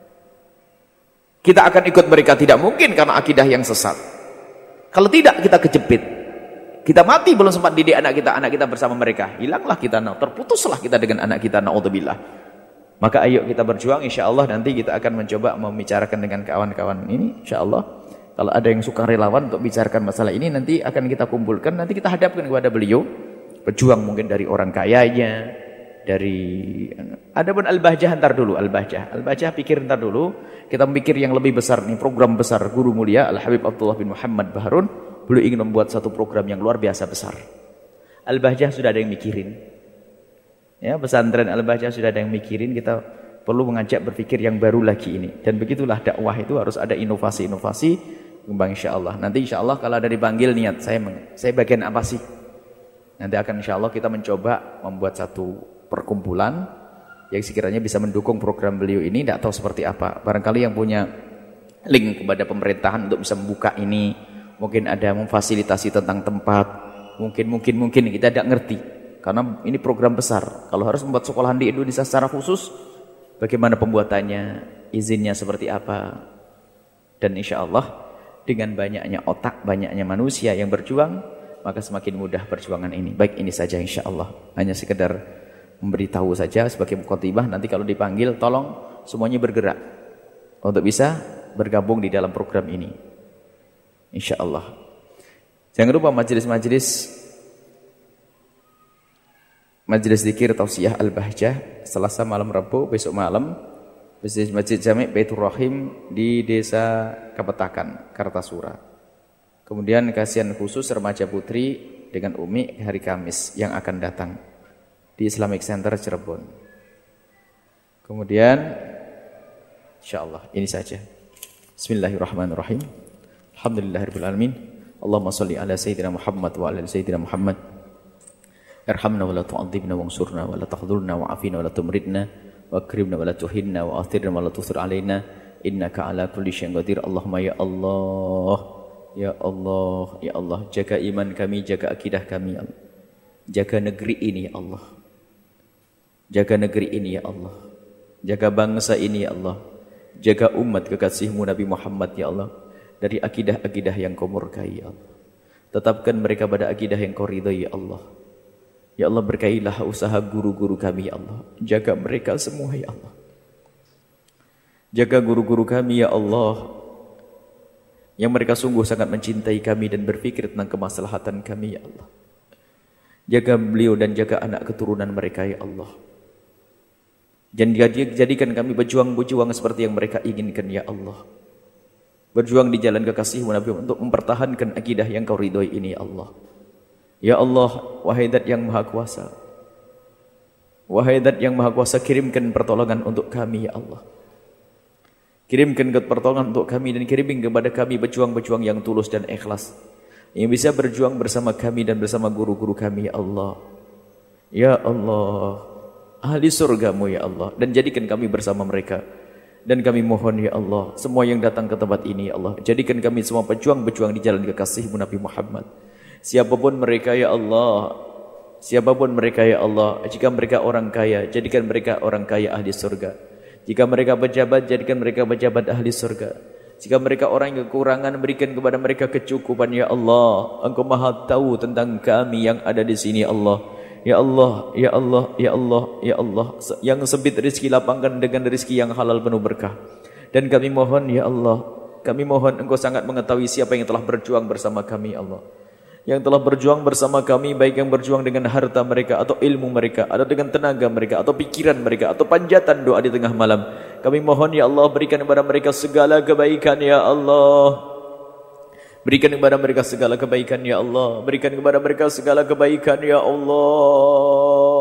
Kita akan ikut mereka, tidak mungkin karena akidah yang sesat. Kalau tidak, kita kejepit. Kita mati belum sempat didik anak kita bersama mereka. Hilanglah kita, terputuslah kita dengan anak kita, na'udzubillah. Maka ayo kita berjuang, insya Allah nanti kita akan mencoba membicarakan dengan kawan-kawan ini, insya Allah. Kalau ada yang suka relawan untuk bicarakan masalah ini, nanti akan kita kumpulkan, nanti kita hadapkan kepada beliau. Berjuang mungkin dari orang kayanya, dari adapun Al-Bahjah ntar dulu, Al-Bahjah pikir ntar dulu. Kita mikir yang lebih besar nih, program besar guru mulia Al-Habib Abdullah bin Muhammad Baharun beliau ingin membuat satu program yang luar biasa besar. Al-Bahjah sudah ada yang mikirin. Ya, pesantren Al-Bahjah sudah ada yang mikirin, kita perlu mengajak berpikir yang baru lagi ini. Dan begitulah dakwah itu harus ada inovasi-inovasi, kembang insyaallah. Nanti insyaallah kalau ada dipanggil niat saya bagian apa sih? Nanti akan insyaallah kita mencoba membuat satu perkumpulan yang sekiranya bisa mendukung program beliau ini. Tidak tahu seperti apa. Barangkali yang punya link kepada pemerintahan untuk bisa membuka ini, mungkin ada memfasilitasi tentang tempat, mungkin kita tidak ngerti karena ini program besar. Kalau harus membuat sekolahan di Indonesia secara khusus, bagaimana pembuatannya, izinnya seperti apa, dan insyaallah dengan banyaknya otak, banyaknya manusia yang berjuang, maka semakin mudah perjuangan ini. Baik, ini saja insyaallah. Hanya sekedar memberitahu saja sebagai muqaddimah. Nanti kalau dipanggil tolong semuanya bergerak untuk bisa bergabung di dalam program ini insyaallah. Jangan lupa majelis zikir tausiah Al-Bahjah Selasa malam Rabu, besok malam Masjid Jami' Baitur Rahim di Desa Kapetakan, Kartasura. Kemudian kajian khusus remaja putri dengan Umi hari Kamis yang akan datang di Islamic Center Cirebon. Kemudian insyaallah ini saja. Bismillahirrahmanirrahim. Alhamdulillahirabbil alamin. Allahumma shalli ala sayyidina Muhammad wa ala sayyidina Muhammad. Irhamna wa la tu'adzibna wansurna wa la tahdhurna wa afina wa la tumridna wa akrimna wa la tuhinna wa athirna wa la tusir alaina innaka ala kulli syai'in qadir. Allahumma ya Allah, ya Allah, ya Allah, jaga iman kami, jaga akidah kami, ya Allah. Jaga negeri ini ya Allah. Jaga negeri ini ya Allah. Jaga bangsa ini ya Allah. Jaga umat kekasihmu Nabi Muhammad ya Allah dari akidah-akidah yang kau murkai ya Allah. Tetapkan mereka pada akidah yang kau ridhai ya Allah. Ya Allah, berkailah usaha guru-guru kami ya Allah. Jaga mereka semua ya Allah. Jaga guru-guru kami ya Allah, yang mereka sungguh sangat mencintai kami dan berfikir tentang kemaslahatan kami ya Allah. Jaga beliau dan jaga anak keturunan mereka ya Allah. Dan jadikan kami berjuang seperti yang mereka inginkan ya Allah. Berjuang di jalan kekasihmu Nabi untuk mempertahankan akidah yang kau ridhoi ini ya Allah. Ya Allah, wahai Zat yang Maha Kuasa, wahai Zat yang Maha Kuasa, kirimkan pertolongan untuk kami ya Allah. Kirimkan pertolongan untuk kami dan kirimin kepada kami pejuang-pejuang yang tulus dan ikhlas, yang bisa berjuang bersama kami dan bersama guru-guru kami ya Allah. Ya Allah, ahli surgamu ya Allah, dan jadikan kami bersama mereka. Dan kami mohon ya Allah, semua yang datang ke tempat ini ya Allah, jadikan kami semua pejuang-pejuang di jalan kekasihmu Nabi Muhammad. Siapapun mereka ya Allah, siapapun mereka ya Allah, jika mereka orang kaya, jadikan mereka orang kaya ahli surga. Jika mereka pejabat, jadikan mereka pejabat ahli surga. Jika mereka orang yang kekurangan, berikan kepada mereka kecukupan ya Allah. Engkau Maha tahu tentang kami yang ada di sini Allah. Ya Allah, ya Allah, ya Allah, ya Allah, yang sempit rezeki lapangkan dengan rezeki yang halal penuh berkah. Dan kami mohon ya Allah, kami mohon Engkau sangat mengetahui siapa yang telah berjuang bersama kami ya Allah. Yang telah berjuang bersama kami, baik yang berjuang dengan harta mereka atau ilmu mereka, atau dengan tenaga mereka atau pikiran mereka atau panjatan doa di tengah malam. Kami mohon ya Allah, berikan kepada mereka segala kebaikan ya Allah. Berikan kepada mereka segala kebaikan ya Allah. Berikan kepada mereka segala kebaikan ya Allah.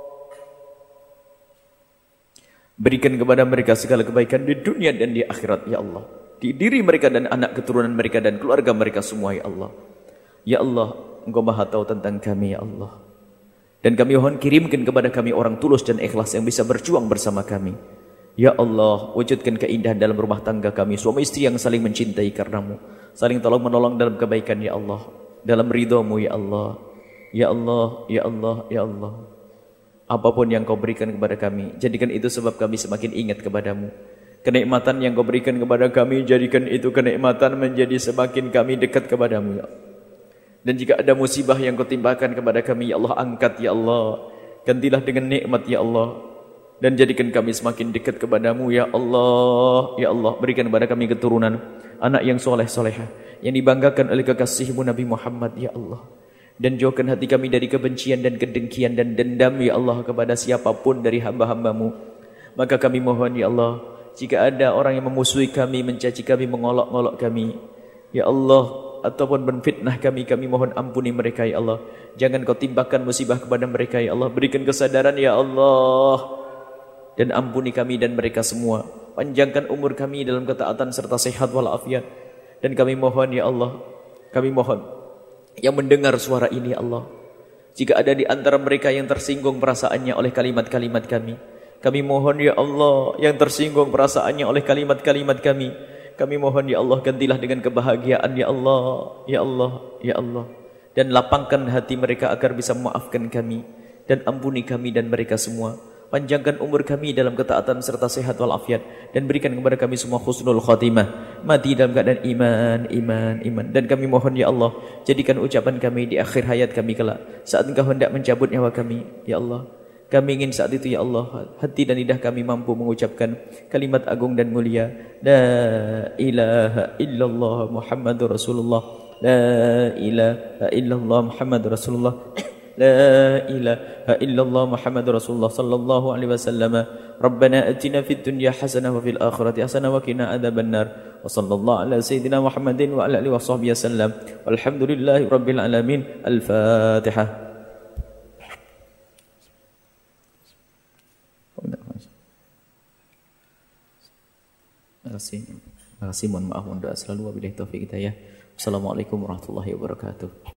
Berikan kepada mereka segala kebaikan di dunia dan di akhirat ya Allah. Di diri mereka dan anak keturunan mereka dan keluarga mereka semua ya Allah. Ya Allah, Engkau Maha tahu tentang kami ya Allah. Dan kami mohon kirimkan kepada kami orang tulus dan ikhlas yang bisa berjuang bersama kami. Ya Allah, wujudkan keindahan dalam rumah tangga kami, suami istri yang saling mencintai karenamu, saling tolong menolong dalam kebaikan ya Allah, dalam ridhamu ya Allah. Ya Allah, ya Allah, ya Allah. Apapun yang Kau berikan kepada kami, jadikan itu sebab kami semakin ingat kepadamu. Kenikmatan yang Kau berikan kepada kami, jadikan itu kenikmatan menjadi semakin kami dekat kepadamu ya Allah. Dan jika ada musibah yang Kau timpakan kepada kami ya Allah, angkat ya Allah, gantilah dengan nikmat ya Allah, dan jadikan kami semakin dekat kepadamu ya Allah. Ya Allah, berikan kepada kami keturunan, anak yang soleh-solehah, yang dibanggakan oleh kekasihmu Nabi Muhammad ya Allah. Dan jauhkan hati kami dari kebencian dan kedengkian dan dendam ya Allah kepada siapapun dari hamba-hambamu. Maka kami mohon ya Allah, jika ada orang yang memusuhi kami, mencaci kami, mengolok-olok kami, ya Allah, ataupun menfitnah kami mohon ampuni mereka ya Allah. Jangan kau timpakan musibah kepada mereka ya Allah. Berikan kesadaran ya Allah. Dan ampuni kami dan mereka semua. Panjangkan umur kami dalam ketaatan serta sehat walafiat. Dan kami mohon ya Allah, kami mohon yang mendengar suara ini ya Allah, jika ada di antara mereka yang tersinggung perasaannya oleh kalimat-kalimat kami mohon ya Allah, yang tersinggung perasaannya oleh kalimat-kalimat kami mohon ya Allah, gantilah dengan kebahagiaan ya Allah, ya Allah, ya Allah. Dan lapangkan hati mereka agar bisa memaafkan kami. Dan ampuni kami dan mereka semua. Panjangkan umur kami dalam ketaatan serta sehat walafiat. Dan berikan kepada kami semua husnul khatimah. Mati dalam keadaan iman. Dan kami mohon ya Allah, jadikan ucapan kami di akhir hayat kami kelak, saat Engkau hendak mencabut nyawa kami ya Allah. Kami ingin saat itu ya Allah, hati dan lidah kami mampu mengucapkan kalimat agung dan mulia, La ilaha illallah Muhammadur Rasulullah, La ilaha illallah Muhammadur Rasulullah, La ilaha illallah Muhammadur Rasulullah sallallahu alaihi wasallam. Rabbana atina fid dunya hasanah wa fil akhirati hasanah wa qina adzabannar. Wa sallallahu ala sayyidina Muhammadin wa ala alihi washabbihi wasallam. Walhamdulillahi rabbil alamin. Al-Fatihah. Terima kasih, mohon maaf, mohon doa selalu, wabillahi taufiq hidayah. Assalamualaikum warahmatullahi wabarakatuh.